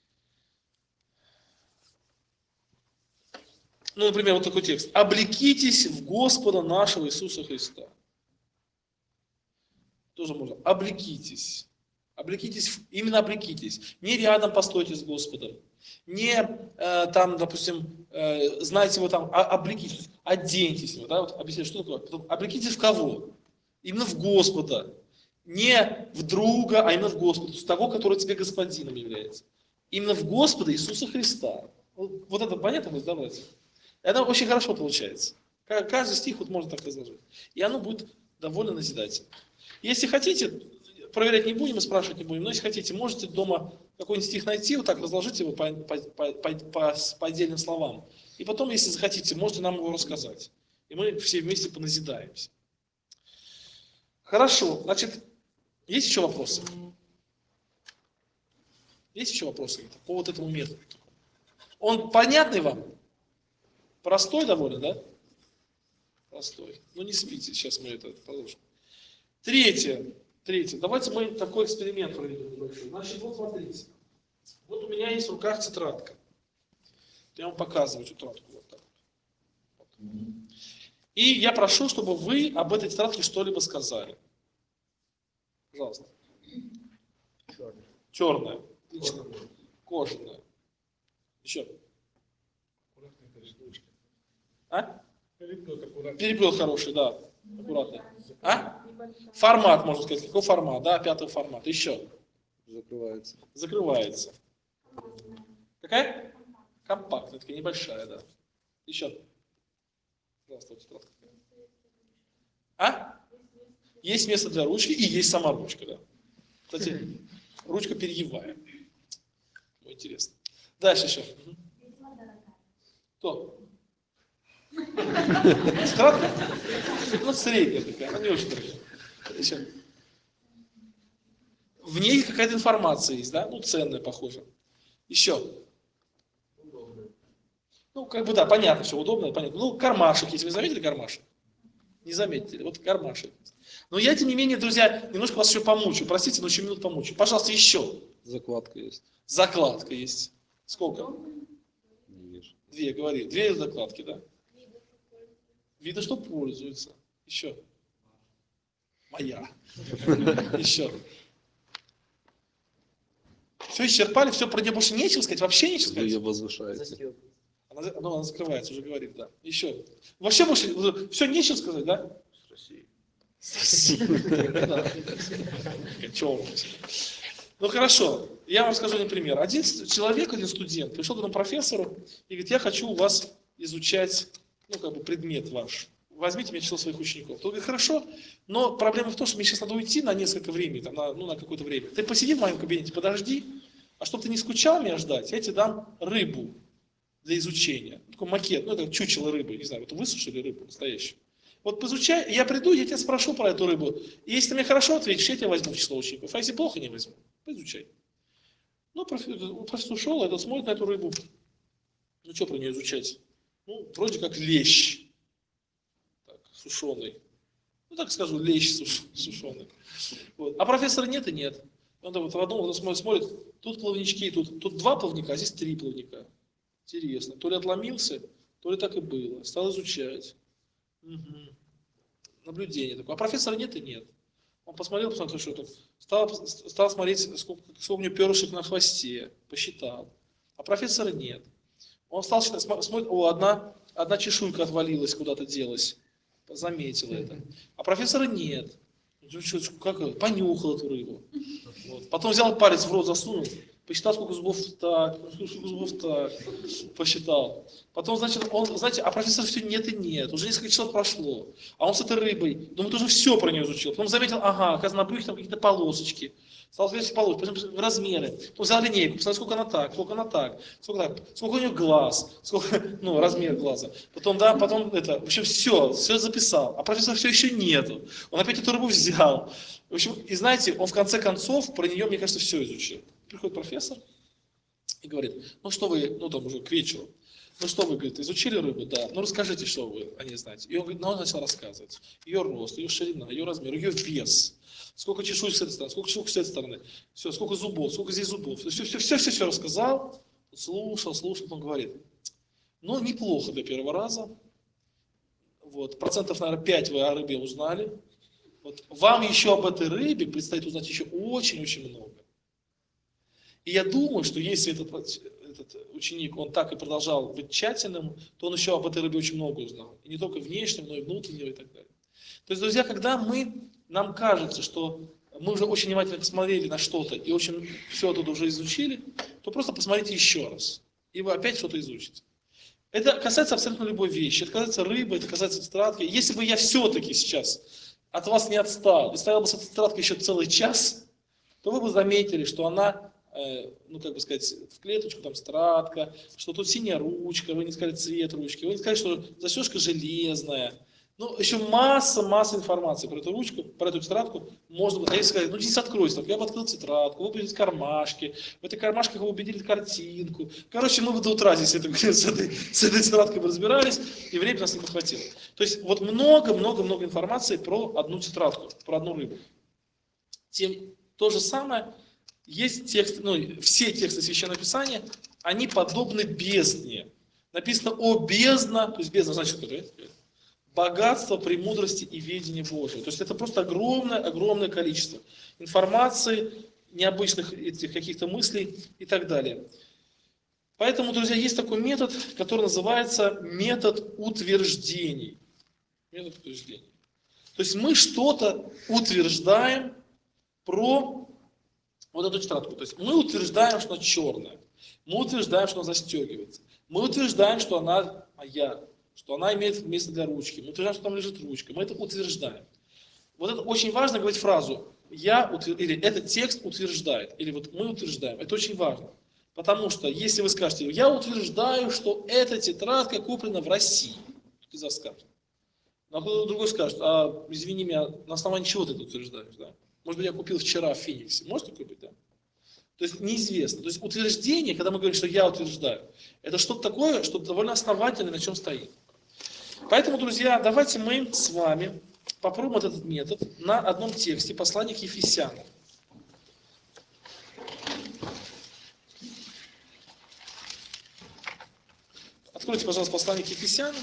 Например, вот такой текст. «Облекитесь в Господа нашего Иисуса Христа». Тоже можно. Облекитесь. Облекитесь, именно облекитесь. Не рядом постойте с Господом. Не допустим, знаете его облекитесь, оденьтесь в него. Да? Вот объясняю, что такое. Потом, облекитесь в кого? Именно в Господа. Не в друга, а именно в Господа. То есть того, который тебе господином является. Именно в Господа Иисуса Христа. Вот это понятно будет, да, братья? Это очень хорошо получается. Каждый стих можно так разложить. И оно будет довольно назидательно. Если хотите, проверять не будем и спрашивать не будем, но если хотите, можете дома какой-нибудь стих найти, вот так разложить его по отдельным словам. И потом, если захотите, можете нам его рассказать. И мы все вместе поназидаемся. Хорошо, значит, есть еще вопросы? Есть еще вопросы по вот этому методу? Он понятный вам? Простой довольно, да? Простой. Ну не спите, сейчас мы это положим. Третье. Давайте мы такой эксперимент проведем небольшой. Значит, вот смотрите. Вот у меня есть в руках тетрадка. Я вам показываю тетрадку вот так. Вот. И я прошу, чтобы вы об этой тетрадке что-либо сказали. Пожалуйста. Черная. Отлично. Кожаная. Еще. Аккуратно, конечно, ручка. А? Переплет аккуратно. Переплет хороший, да. Аккуратно. А? Формат, можно сказать. Какой формат? Да, 5-й формат. Еще. Закрывается. Закрывается. Какая? Компактная, такая небольшая, да. Еще. Пожалуйста, вот тетрадка. А? Есть место для ручки и есть сама ручка, да. Кстати, ручка перьевая. Ну, интересно. Дальше еще. Кто? Тетрадка? Ну, средняя такая, она не очень дорогая. Еще. В ней какая-то информация есть, да? Ну, ценная, похоже. Еще. Ну, как бы, да, понятно, все удобно, понятно. Ну, кармашек есть. Вы заметили кармашек? Не заметили. Вот кармашек. Но я, тем не менее, друзья, немножко вас еще помучу. Простите, но еще минут помучу. Пожалуйста, еще. Закладка есть. Закладка есть. Сколько? Не вижу. 2, говори. 2 закладки, да? Видно, что пользуются. Еще. Моя. Еще. Все исчерпали, все про нее больше нечего сказать, вообще нечего Вы ее сказать. возвышаете. Она закрывается, уже говорит, да. Еще. Вообще больше, все нечего сказать, да? Ну хорошо, я вам расскажу один пример. Один человек, один студент пришел к этому профессору и говорит, я хочу у вас изучать, ну как бы предмет ваш. Возьмите мне число своих учеников. Тот говорит, хорошо, но проблема в том, что мне сейчас надо уйти на несколько времени, там, на какое-то время. Ты посиди в моем кабинете, подожди, а чтобы ты не скучал меня ждать, я тебе дам рыбу для изучения. Такой макет, ну это чучело рыбы, не знаю, вот высушили рыбу настоящую. Вот поизучай, я приду, я тебя спрошу про эту рыбу. И если ты мне хорошо ответишь, я тебя возьму в число учеников. А если плохо, не возьму. Поизучай. Ну, профессор ушел, этот смотрит на эту рыбу. Ну, что про нее изучать? Ну, вроде как лещ. Так, сушеный. Ну, так скажу, лещ сушеный. Вот. А профессора нет и нет. Он вот в одном смотрит, тут плавнички, тут 2 плавника, а здесь 3 плавника. Интересно. То ли отломился, то ли так и было. Стал изучать. Угу. Наблюдение такое. А профессора нет и нет. Он посмотрел, что тут. Стал смотреть, сколько у него перышек на хвосте. Посчитал. А профессора нет. Он стал считать, смотрит, одна чешуйка отвалилась, куда-то делась. Заметил это. А профессора нет. Как, понюхал эту рыбу. Вот. Потом взял палец в рот, засунул. Посчитал, сколько зубов так, посчитал. Потом, значит, а профессора все нет и нет, уже несколько часов прошло. А он с этой рыбой, думает, уже все про нее изучил. Потом заметил, оказывается, на брюхе там какие-то полосочки. Стал смотреть полосочки, потом размеры. Потом взял линейку, посмотрел, сколько она так, сколько у нее глаз, сколько, размер глаза. Потом, в общем, все записал. А профессора все еще нету. Он опять эту рыбу взял. В общем, и знаете, он в конце концов про нее, мне кажется, все изучил. Приходит профессор и говорит, ну что вы, там уже к вечеру, ну что вы, говорит, изучили рыбу? Да. Ну расскажите, что вы о ней знаете. И он говорит, он начал рассказывать. Ее рост, ее ширина, ее размер, ее вес. Сколько чешуек с этой стороны, сколько чешуек с этой стороны. Все, сколько зубов, сколько здесь зубов. Все рассказал. Слушал, он говорит, ну неплохо для первого раза. Вот, процентов, наверное, 5 вы о рыбе узнали. Вот, вам еще об этой рыбе предстоит узнать еще очень-очень много. И я думаю, что если этот ученик, он так и продолжал быть тщательным, то он еще об этой рыбе очень много узнал. И не только внешнего, но и внутреннего и так далее. То есть, друзья, когда нам кажется, что мы уже очень внимательно посмотрели на что-то и очень все оттуда уже изучили, то просто посмотрите еще раз. И вы опять что-то изучите. Это касается абсолютно любой вещи. Это касается рыбы, это касается тетрадки. Если бы я все-таки сейчас от вас не отстал и стоял бы с этой тетрадкой еще целый час, то вы бы заметили, что она, в клеточку там тетрадка, что тут синяя ручка, вы не сказали цвет ручки, вы не сказали, что застежка железная, Ну, еще масса информации про эту ручку, про эту тетрадку. Можно было, а если сказать, ну здесь откройте, я бы открыл тетрадку, вы увидели кармашки, в этих кармашках вы увидели картинку. Короче, мы бы до утра здесь с этой тетрадкой бы разбирались, и времени нас не хватило. То есть вот много информации про одну тетрадку, про одну рыбу. То же самое, есть текст, ну, все тексты Священного Писания, они подобны бездне. Написано «о бездна», то есть бездна значит что? Богатство, премудрости и ведения Божьего. То есть это просто огромное количество информации, необычных этих каких-то мыслей и так далее. Поэтому, друзья, есть такой метод, который называется метод утверждений. Метод утверждений. То есть мы что-то утверждаем про вот эту тетрадку. То есть мы утверждаем, что она черная. Мы утверждаем, что она застегивается. Мы утверждаем, что она моя. Что она имеет место для ручки. Мы утверждаем, что там лежит ручка. Мы это утверждаем. Вот это очень важно говорить фразу или этот текст утверждает, или вот мы утверждаем. Это очень важно. Потому что если вы скажете, я утверждаю, что эта тетрадка куплена в России, кто из вас скажет. А кто-то другой скажет, извини меня, на основании чего ты это утверждаешь? Да? Может быть, я купил вчера в Фениксе. Может такое быть, да? То есть неизвестно. То есть утверждение, когда мы говорим, что я утверждаю, это что-то такое, что довольно основательное, на чем стоит. Поэтому, друзья, давайте мы с вами попробуем вот этот метод на одном тексте послания к Ефесянам. Откройте, пожалуйста, послание к Ефесянам.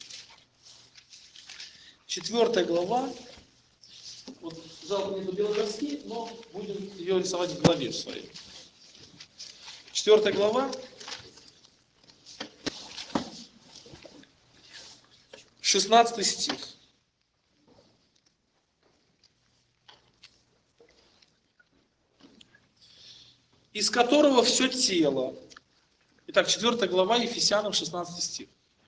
4 глава. Вот, жалко, нету белой доски, но будем ее рисовать в голове своей. 4 глава. 16 стих. Из которого все тело. Итак, 4 глава Ефесянам, 16 стих.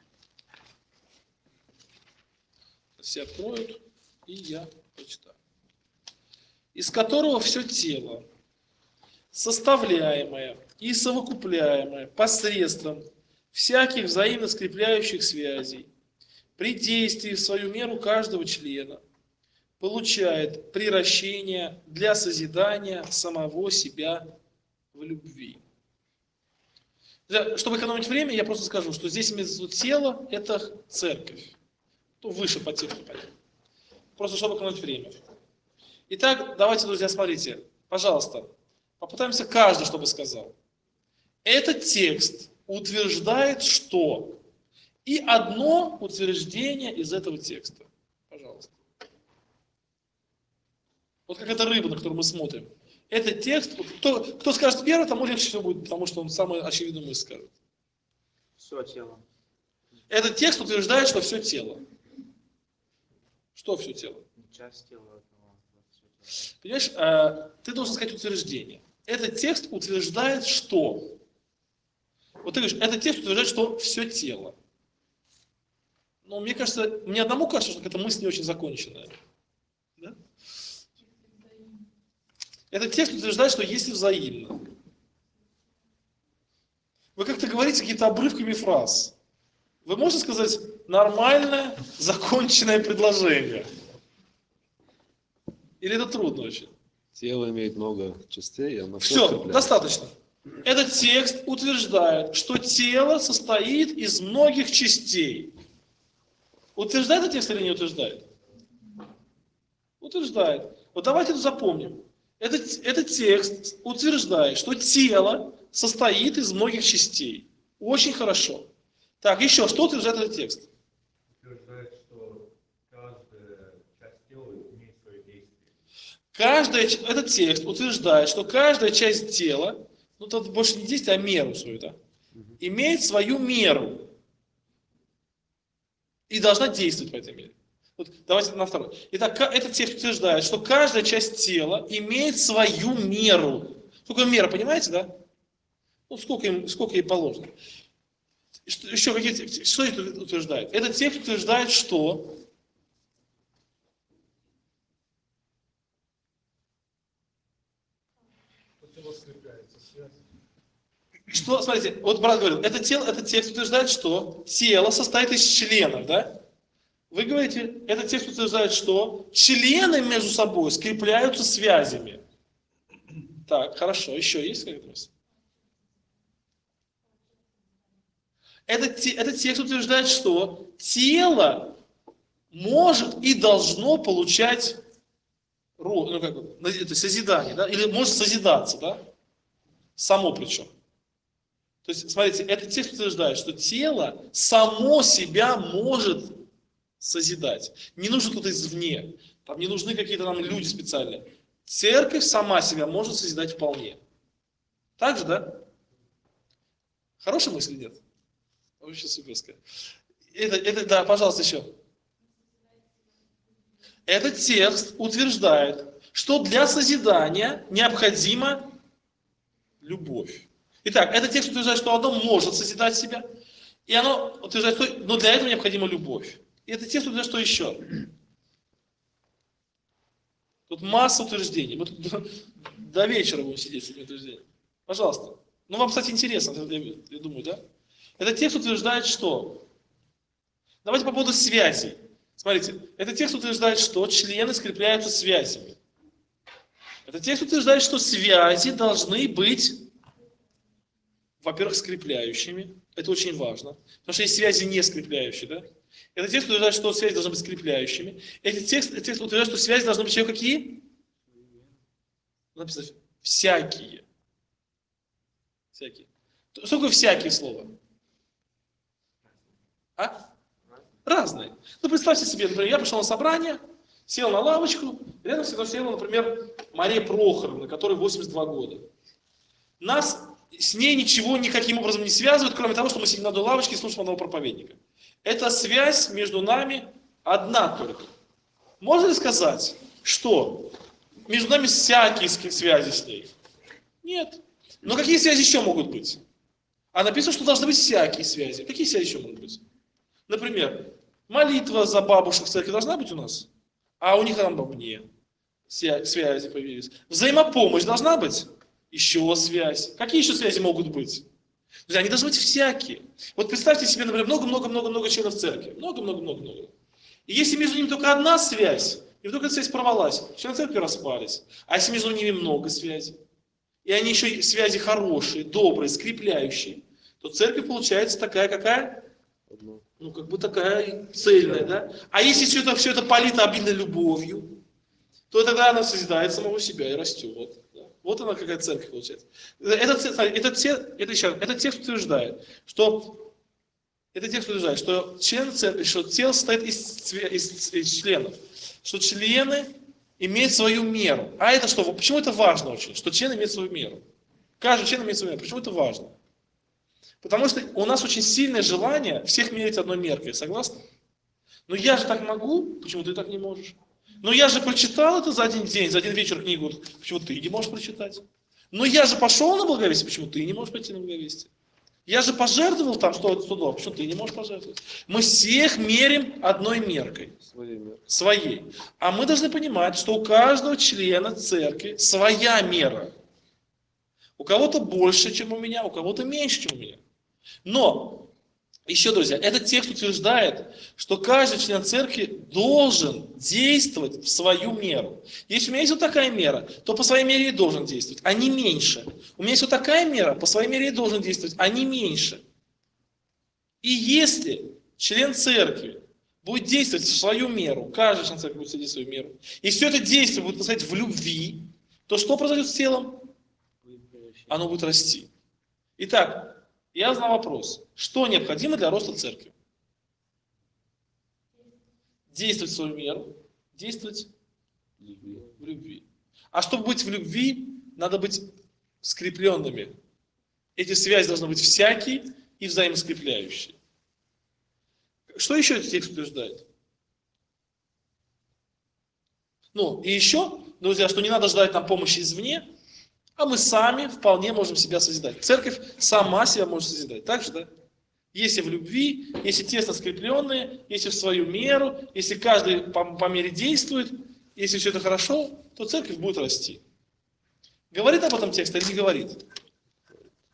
Все откроют, и я прочитаю. Из которого все тело, составляемое и совокупляемое посредством всяких взаимно скрепляющих связей, при действии в свою меру каждого члена получает приращение для созидания самого себя в любви. Чтобы экономить время, я просто скажу, что здесь имеется в виду тело – это церковь. Ну, выше по тексту, понятно. Просто чтобы экономить время. Итак, давайте, друзья, смотрите. Пожалуйста, попытаемся каждый, чтобы сказал. Этот текст утверждает, что... И одно утверждение из этого текста. Пожалуйста. Вот как эта рыба, на которую мы смотрим. Этот текст, кто скажет первый, тому легче всего будет, потому что он самую очевидную мысль скажет. Все тело. Этот текст утверждает, что все тело. Что все тело? Часть тела. Все тело. Понимаешь, ты должен сказать утверждение. Этот текст утверждает, что... Вот ты говоришь, этот текст утверждает, что все тело. Но мне кажется, мне одному кажется, что эта мысль не очень законченная. Да? Этот текст утверждает, что если взаимно. Вы как-то говорите какими-то обрывками фраз. Вы можете сказать нормальное, законченное предложение? Или это трудно очень? Тело имеет много частей, и оно Все, скрепляется. достаточно. Этот текст утверждает, что тело состоит из многих частей. Утверждает этот текст или не утверждает? Утверждает. Вот давайте это запомним. Этот текст утверждает, что тело состоит из многих частей. Очень хорошо. Так, еще, что утверждает этот текст? Утверждает, что каждая часть тела имеет свое действие. Этот текст утверждает, что каждая часть тела, ну тут больше не действие, а меру свою, да, имеет свою меру. И должна действовать по этой мере. Вот, давайте на второй. Итак, этот текст утверждает, что каждая часть тела имеет свою меру. Что такое мера, понимаете, да? Ну, сколько ей положено. Что это утверждает? Этот текст утверждает, что смотрите, вот брат говорил, этот текст утверждает, что тело состоит из членов, да? Вы говорите, этот текст утверждает, что члены между собой скрепляются связями. Так, хорошо. Еще есть какая-то мысль? Этот текст утверждает, что тело может и должно получать это созидание, да? Или может созидаться, да? Само причем. То есть, смотрите, этот текст утверждает, что тело само себя может созидать. Не нужно кто-то извне. Там не нужны какие-то нам люди специальные. Церковь сама себя может созидать вполне. Так же, да? Хорошая мысль или нет? Вообще суперская. Да, пожалуйста, еще. Этот текст утверждает, что для созидания необходима любовь. Итак, этот текст утверждает, что оно может созидать себя, и оно утверждает, что, но для этого необходима любовь. И этот текст утверждает, что еще? Тут масса утверждений. Мы тут до вечера будем сидеть с этими утверждениями. Пожалуйста. Ну, вам, кстати, интересно, я думаю, да? Этот текст утверждает, что... Давайте по поводу связей. Смотрите, этот текст утверждает, что члены скрепляются связями. Этот текст утверждает, что связи должны быть, во-первых, скрепляющими. Это очень важно. Потому что есть связи не скрепляющие, да? Этот текст утверждает, что связи должны быть скрепляющими. Этот текст утверждает, что связи должны быть еще какие? Написано всякие. Всякие. Что такое всякие слова? А? Разные. Ну, представьте себе, например, я пришел на собрание, сел на лавочку, рядом со мной села, например, Мария Прохоровна, которой 82 года. Нас с ней ничего никаким образом не связывает, кроме того, что мы сидим на одной лавочке и слушаем одного проповедника. Эта связь между нами одна только. Можно ли сказать, что между нами всякие связи с ней? Нет. Но какие связи еще могут быть? А написано, что должны быть всякие связи. Какие связи еще могут быть? Например, молитва за бабушек в церкви должна быть у нас, а у них там не связи появились. Взаимопомощь должна быть? Еще связь. Какие еще связи могут быть? Друзья, они должны быть всякие. Вот представьте себе, например, много-много-много членов церкви. Много-много-много-много. И если между ними только одна связь, и вдруг эта связь порвалась, члены церкви распались. А если между ними много связей, и они еще связи хорошие, добрые, скрепляющие, то церковь получается такая, какая? Ну, как бы такая цельная, да? А если все это полито обильно любовью, то тогда она созидает самого себя и растет. Да? Вот она какая церковь получается. Этот текст утверждает, что член церкви, что тело состоит из членов, что члены имеют свою меру. А это что? Почему это важно очень? Что член имеет свою меру. Каждый член имеет свою меру. Почему это важно? Потому что у нас очень сильное желание всех мерить одной меркой, согласны? Но я же так могу, почему ты так не можешь? Но я же прочитал это за один день, за один вечер книгу, почему ты не можешь прочитать? Но я же пошел на благовестие, почему ты не можешь пойти на благовестие? Я же пожертвовал там 100 $100, почему ты не можешь пожертвовать? Мы всех мерим одной меркой. Своей. А мы должны понимать, что у каждого члена церкви своя мера. У кого-то больше, чем у меня, у кого-то меньше, чем у меня. Но, еще, друзья, этот текст утверждает, что каждый член церкви должен действовать в свою меру. Если у меня есть вот такая мера, то по своей мере и должен действовать, а не меньше. У меня есть вот такая мера, по своей мере и должен действовать, а не меньше. И если член церкви будет действовать в свою меру, каждый член церкви будет действовать в свою меру, и все это действие будет, так сказать, в любви, то что произойдет с телом? Оно будет расти. Итак, я задал вопрос. Что необходимо для роста церкви? Действовать в свою меру, действовать в любви. А чтобы быть в любви, надо быть скрепленными. Эти связи должны быть всякие и взаимоскрепляющие. Что еще этот текст утверждает? Ну, и еще, друзья, что не надо ждать там помощи извне, а мы сами вполне можем себя созидать. Церковь сама себя может созидать. Так же, да? Если в любви, если тесно скрепленные, если в свою меру, если каждый по мере действует, если все это хорошо, то церковь будет расти. Говорит об этом текст или не говорит?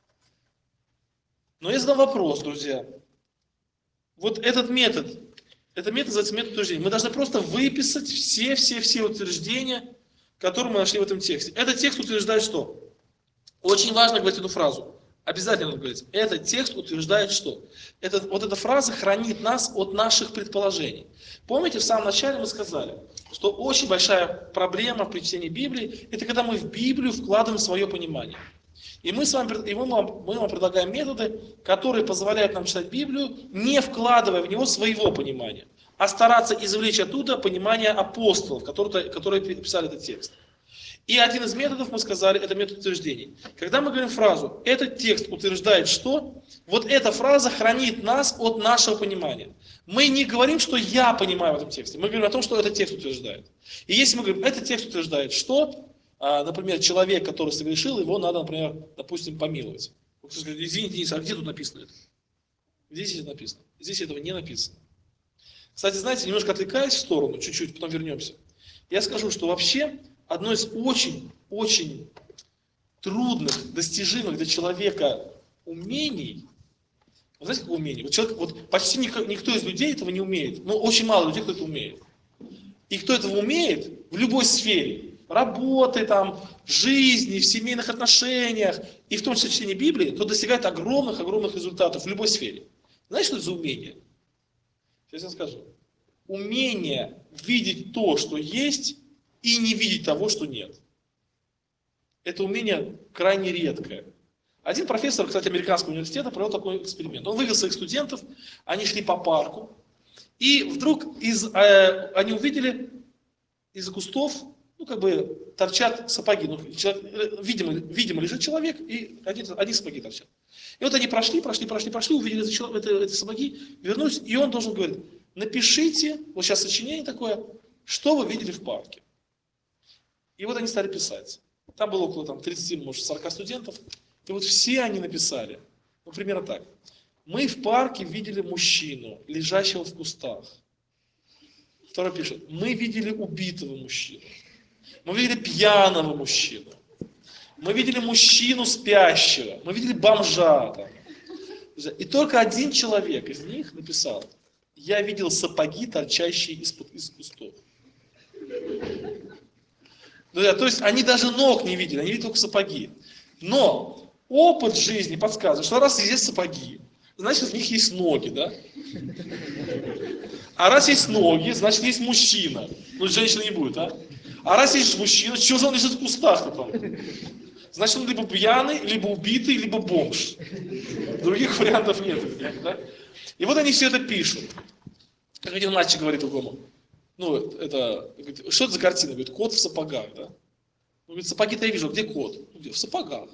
Но я задам вопрос, друзья. Вот этот метод Это метод называется метод утверждения. Мы должны просто выписать все утверждения, которые мы нашли в этом тексте. Этот текст утверждает что? Очень важно говорить эту фразу. Обязательно говорить. Этот текст утверждает что? Вот эта фраза хранит нас от наших предположений. Помните, в самом начале мы сказали, что очень большая проблема при чтении Библии, это когда мы в Библию вкладываем свое понимание. И мы вам предлагаем методы, которые позволяют нам читать Библию, не вкладывая в него своего понимания, а стараться извлечь оттуда понимание апостолов, которые писали этот текст. И один из методов, мы сказали, это метод утверждений. Когда мы говорим фразу «этот текст утверждает что», вот эта фраза хранит нас от нашего понимания. Мы не говорим, что я понимаю в этом тексте, мы говорим о том, что этот текст утверждает. И если мы говорим «этот текст утверждает что», например, человек, который согрешил, его надо, например, допустим, помиловать. Извините, Денис, а где тут написано это? Здесь это написано. Здесь этого не написано. Кстати, знаете, немножко отвлекаясь в сторону, чуть-чуть, потом вернемся. Я скажу, что вообще одно из очень трудных, достижимых для человека умений, вы знаете, какое умение? Почти никто из людей этого не умеет, но очень мало людей, кто это умеет. И кто этого умеет в любой сфере, работы, жизни, в семейных отношениях, и в том числе чтении Библии, то достигает огромных результатов в любой сфере. Знаете, что это за умение? Сейчас я скажу. Умение видеть то, что есть, и не видеть того, что нет. Это умение крайне редкое. Один профессор, кстати, американского университета провел такой эксперимент. Он вывел своих студентов, они шли по парку, и вдруг они увидели из-за кустов, торчат сапоги. Видимо лежит человек, и одни сапоги торчат. И вот они прошли, увидели эти сапоги, вернулись, и он должен говорить: напишите, вот сейчас сочинение такое, что вы видели в парке. И вот они стали писать. Там было около 30, может, 40 студентов. И вот все они написали. Примерно так. Мы в парке видели мужчину, лежащего в кустах. Второй пишет: мы видели убитого мужчину. Мы видели пьяного мужчину. Мы видели мужчину спящего. Мы видели бомжа. И только один человек из них написал: я видел сапоги, торчащие из кустов. Друзья, то есть они даже ног не видели, они видели только сапоги. Но опыт жизни подсказывает, что раз есть сапоги, значит в них есть ноги, да? А раз есть ноги, значит есть мужчина. Женщины не будет, а? А раз есть мужчина, чего же он лежит в кустах-то там? Значит он либо пьяный, либо убитый, либо бомж. Других вариантов нет. Да? И вот они все это пишут. Как один мальчик говорит другому: что это за картина? Говорит, кот в сапогах, да? Он говорит, сапоги-то я вижу, где кот? В сапогах.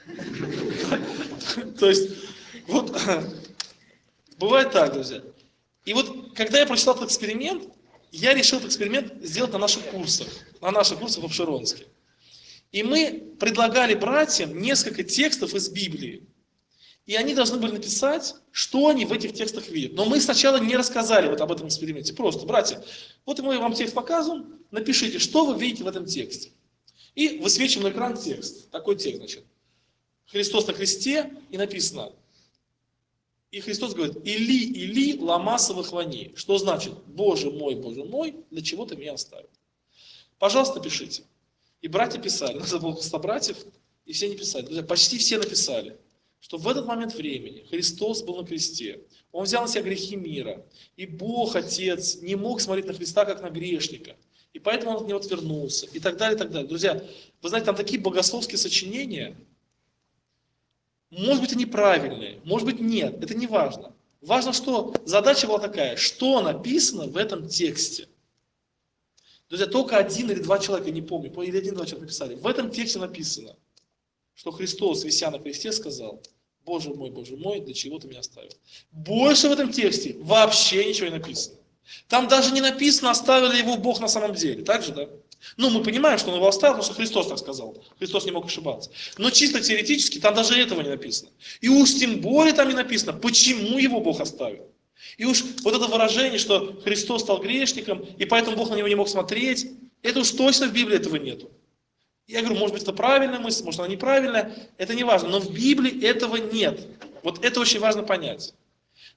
То есть, вот, бывает так, друзья. И вот, когда я прочитал этот эксперимент, я решил этот эксперимент сделать на наших курсах в Обширонске. И мы предлагали братьям несколько текстов из Библии. И они должны были написать, что они в этих текстах видят. Но мы сначала не рассказали об этом эксперименте. Просто, братья, вот мы вам текст показываем, напишите, что вы видите в этом тексте. И высвечиваем на экран текст. Такой текст, значит. Христос на кресте, и написано. И Христос говорит: Или, Или, лама савахвани. Что значит: Боже мой, для чего ты меня оставил? Пожалуйста, пишите. И братья писали. У нас было 100 братьев, и все не писали. Друзья, почти все написали, что в этот момент времени Христос был на кресте. Он взял на себя грехи мира. И Бог, Отец, не мог смотреть на Христа, как на грешника. И поэтому Он от Него отвернулся. И так далее, и так далее. Друзья, вы знаете, там такие богословские сочинения. Может быть, они правильные, может быть, нет. Это не важно. Важно, что задача была такая: что написано в этом тексте. Друзья, только 1 или 2 человека, не помню, или 1-2 человека написали. В этом тексте написано, что Христос, вися на кресте, сказал: Боже мой, для чего ты меня оставил? Больше в этом тексте вообще ничего не написано. Там даже не написано, оставил ли его Бог на самом деле. Так же, да? Мы понимаем, что он его оставил, потому что Христос так сказал. Христос не мог ошибаться. Но чисто теоретически там даже этого не написано. И уж тем более там не написано, почему его Бог оставил. И уж вот это выражение, что Христос стал грешником, и поэтому Бог на него не мог смотреть, это уж точно в Библии этого нету. Я говорю, может быть, это правильная мысль, может, она неправильная, это не важно. Но в Библии этого нет. Вот это очень важно понять.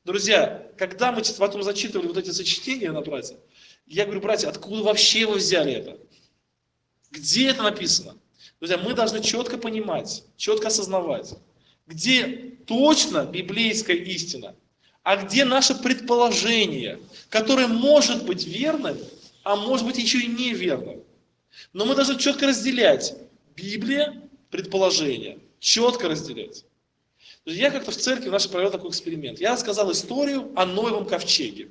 Друзья, когда мы потом зачитывали вот эти сочетения на братья, я говорю, братья, откуда вообще вы взяли это? Где это написано? Друзья, мы должны четко понимать, четко осознавать, где точно библейская истина, а где наше предположение, которое может быть верным, а может быть еще и неверным. Но мы должны четко разделять Библия, предположение, четко разделять. Я как-то в церкви нашей провел такой эксперимент. Я рассказал историю о Ноевом ковчеге.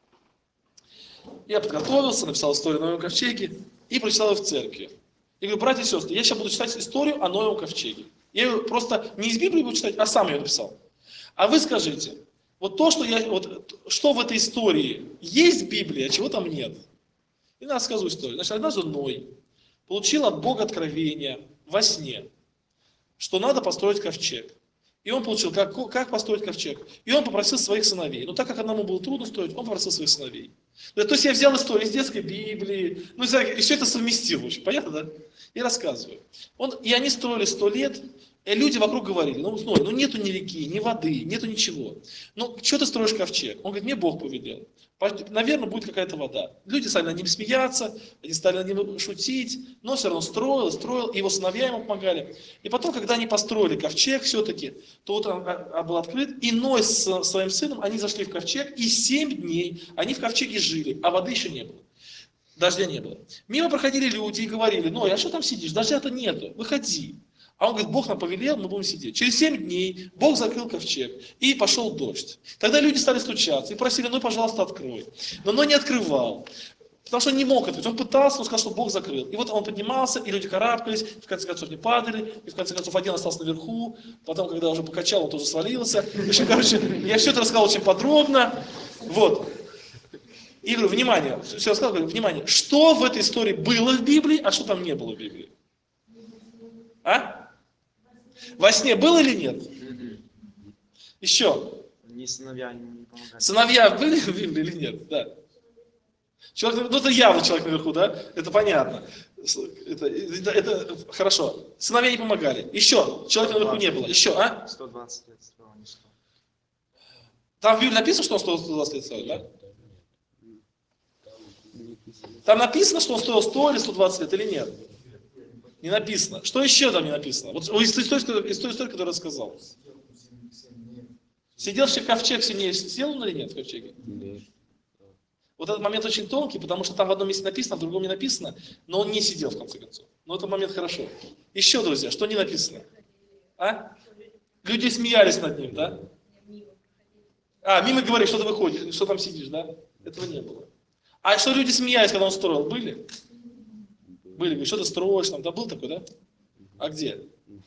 Я подготовился, написал историю о Ноевом ковчеге и прочитал ее в церкви. Я говорю, братья и сестры, я сейчас буду читать историю о Ноевом ковчеге. Я ее просто не из Библии буду читать, а сам ее написал. А вы скажите, вот то, что в этой истории есть в Библии, а чего там нет? И я рассказываю историю. Значит, однажды Ной получил от Бога откровение во сне, что надо построить ковчег. И он получил, как построить ковчег. И он попросил своих сыновей. Но так как одному было трудно строить, он попросил своих сыновей. То есть я взял историю из детской Библии, и все это совместил. Понятно, да? И рассказываю. И они строили 100 лет, и люди вокруг говорили, ну нету ни реки, ни воды, нету ничего. Ну, что ты строишь ковчег? Он говорит, мне Бог повелел. Наверное, будет какая-то вода. Люди стали над ним смеяться, они стали над ним шутить, но все равно строил, и его сыновья ему помогали. И потом, когда они построили ковчег все-таки, то вот он был открыт, и Ной с своим сыном, они зашли в ковчег, и 7 дней они в ковчеге жили, а воды еще не было. Дождя не было. Мимо проходили люди и говорили, Ной, а что там сидишь? Дождя-то нету, выходи. А он говорит, Бог нам повелел, мы будем сидеть. Через 7 дней Бог закрыл ковчег, и пошел дождь. Тогда люди стали стучаться и просили, ну, пожалуйста, открой. Но не открывал, потому что он не мог открыть. Он пытался, он сказал, что Бог закрыл. И вот он поднимался, и люди карабкались, в конце концов не падали, и в конце концов один остался наверху, потом, когда уже покачал, он тоже свалился. В общем, я все это рассказал очень подробно. Вот. И говорю, внимание, все рассказал, говорю, внимание, что в этой истории было в Библии, а что там не было в Библии? А? Во сне было или нет? Еще. Ни сыновья не помогали. Сыновья были в Библии или нет? Да. Человек, это явно человек наверху, да? Это понятно. Это хорошо. Сыновья не помогали. Еще. Человека наверху не было. Еще, а? 120 лет строил, не 100. Там в Библии написано, что он стоил 120 лет строил, да? Там написано, что он стоил 100 или 120 лет или нет? Не написано. Что еще там не написано? Вот из той истории, которую я рассказал. Сидел в ковчег 7 дней, сел он или нет в ковчеге? Нет. Вот этот момент очень тонкий, потому что там в одном месте написано, в другом не написано, но он не сидел в конце концов. Но этот момент хорошо. Еще, друзья, что не написано? А? Люди смеялись над ним, да? Мимо говорили, что ты выходишь, что там сидишь, да? Этого не было. А что люди смеялись, когда он строил, были? Были, говорят, что ты строишь, там, да, был такой, да? А где?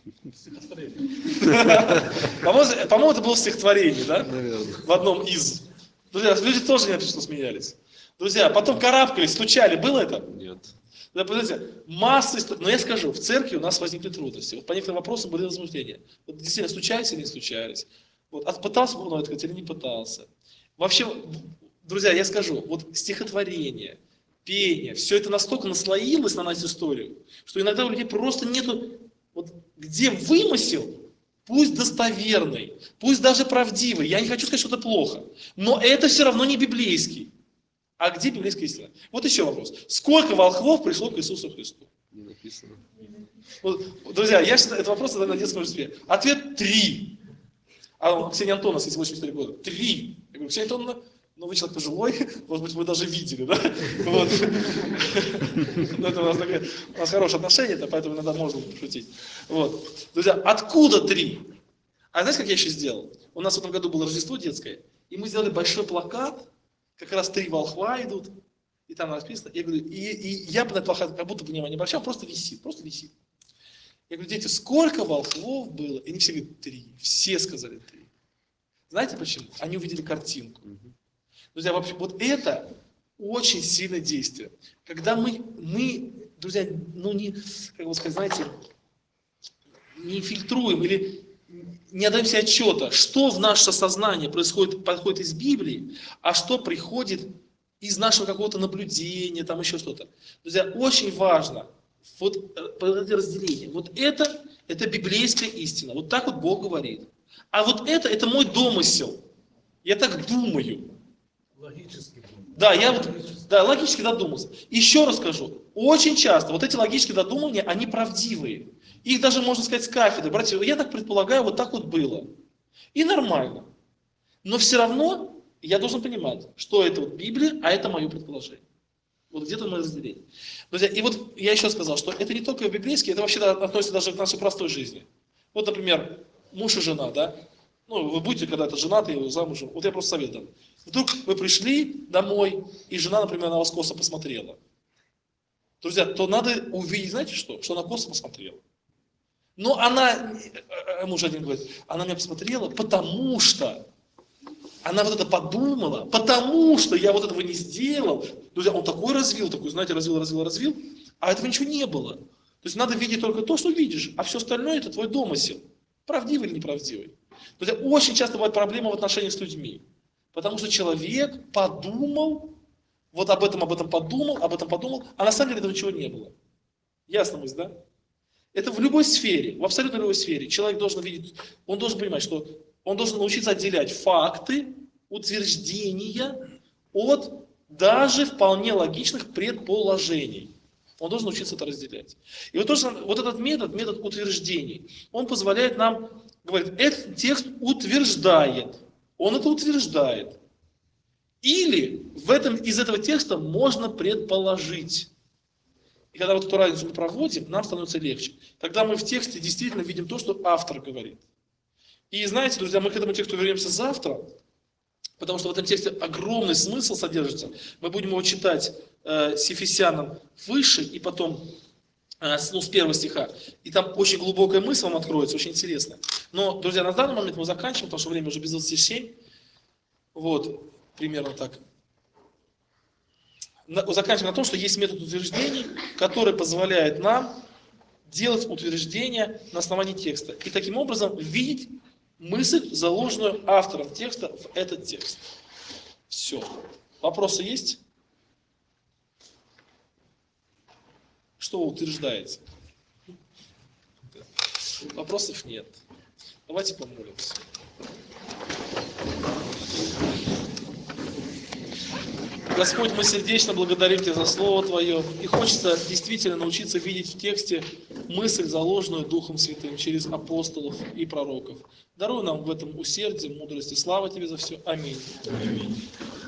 По-моему, это было стихотворение, да? Наверное. В одном из. Друзья, люди тоже не написано, что смеялись. Друзья, потом карабкались, стучали, было это? Нет. Да, понимаете, масса историй. Но я скажу, в церкви у нас возникли трудности. Вот по некоторым вопросам были возмущения. Вот действительно, стучались или не стучались. Вот, пытался Бог открыть или не пытался. Вообще, друзья, я скажу, вот стихотворение, пение, все это настолько наслоилось на нашу историю, что иногда у людей просто нету, вот где вымысел, пусть достоверный, пусть даже правдивый, я не хочу сказать, что это плохо, но это все равно не библейский. А где библейская истина? Вот еще вопрос. Сколько волхвов пришло к Иисусу Христу? Не написано. Вот, друзья, я считаю, это вопрос задаю на детском языке. Ответ 3. А Ксения Антоновна, если 84 года. 3. Я говорю, Ксения Антоновна, ну вы человек пожилой, может быть, вы даже видели, да? Вот. Ну, это у нас хорошие отношения, поэтому иногда можно пошутить. Вот. Друзья, откуда 3? А знаете, как я еще сделал? У нас в этом году было Рождество детское, и мы сделали большой плакат, как раз 3 волхва идут, и там написано, я говорю, и я бы на этот плакат как будто внимание не обращал, просто висит. Я говорю, дети, сколько волхвов было? И они все говорят, 3. Все сказали 3. Знаете почему? Они увидели картинку. Друзья, вообще, вот это очень сильное действие. Когда мы, друзья, ну не, как бы сказать, знаете, не фильтруем или не отдаем себе отчета, что в наше сознание подходит из Библии, а что приходит из нашего какого-то наблюдения, там еще что-то. Друзья, очень важно вот это разделение. Вот это библейская истина. Вот так вот Бог говорит. А вот это мой домысел. Я так думаю. Логически. Да, я вот, да, логически додумался. Еще раз скажу, очень часто вот эти логические додумывания, они правдивые. Их даже можно сказать с кафедры. Братья, я так предполагаю, вот так вот было. И нормально. Но все равно я должен понимать, что это вот Библия, а это мое предположение. Вот где-то мы разделили. Друзья, и вот я еще сказал, что это не только в библейские, это вообще относится даже к нашей простой жизни. Вот, например, муж и жена, да? Ну, вы будете когда-то женаты, замужем. Вот я просто совет дам. Вдруг вы пришли домой, и жена, например, на вас косо посмотрела. Друзья, то надо увидеть, знаете что? Что она косо посмотрела. Но она, муж один говорит, она меня посмотрела, потому что она вот это подумала, потому что я вот этого не сделал. Друзья, он такой развил, такой, знаете, развил, а этого ничего не было. То есть надо видеть только то, что видишь, а все остальное это твой домысел. Правдивый или неправдивый. Друзья, очень часто бывает проблема в отношениях с людьми. Потому что человек подумал, вот об этом подумал, а на самом деле этого ничего не было. Ясно мысль, да? Это в любой сфере, в абсолютно любой сфере. Человек должен видеть, он должен понимать, что он должен научиться отделять факты, утверждения от даже вполне логичных предположений. Он должен научиться это разделять. И вот этот метод утверждений, он позволяет нам, говорит, этот текст утверждает. Он это утверждает. Или из этого текста можно предположить. И когда вот эту разницу мы проводим, нам становится легче. Тогда мы в тексте действительно видим то, что автор говорит. И знаете, друзья, мы к этому тексту вернемся завтра, потому что в этом тексте огромный смысл содержится. Мы будем его читать с Ефесянам выше и потом с первого стиха. И там очень глубокая мысль вам откроется, очень интересная. Но, друзья, на данный момент мы заканчиваем, потому что время уже без 27. Вот, примерно так. Заканчиваем на том, что есть метод утверждений, который позволяет нам делать утверждения на основании текста. И таким образом видеть мысль, заложенную автором текста в этот текст. Все. Вопросы есть? Что вы утверждаете? Вопросов нет. Давайте помолимся. Господь, мы сердечно благодарим Тебя за Слово Твое. И хочется действительно научиться видеть в тексте мысль, заложенную Духом Святым через апостолов и пророков. Даруй нам в этом усердие, мудрость и слава Тебе за все. Аминь. Аминь.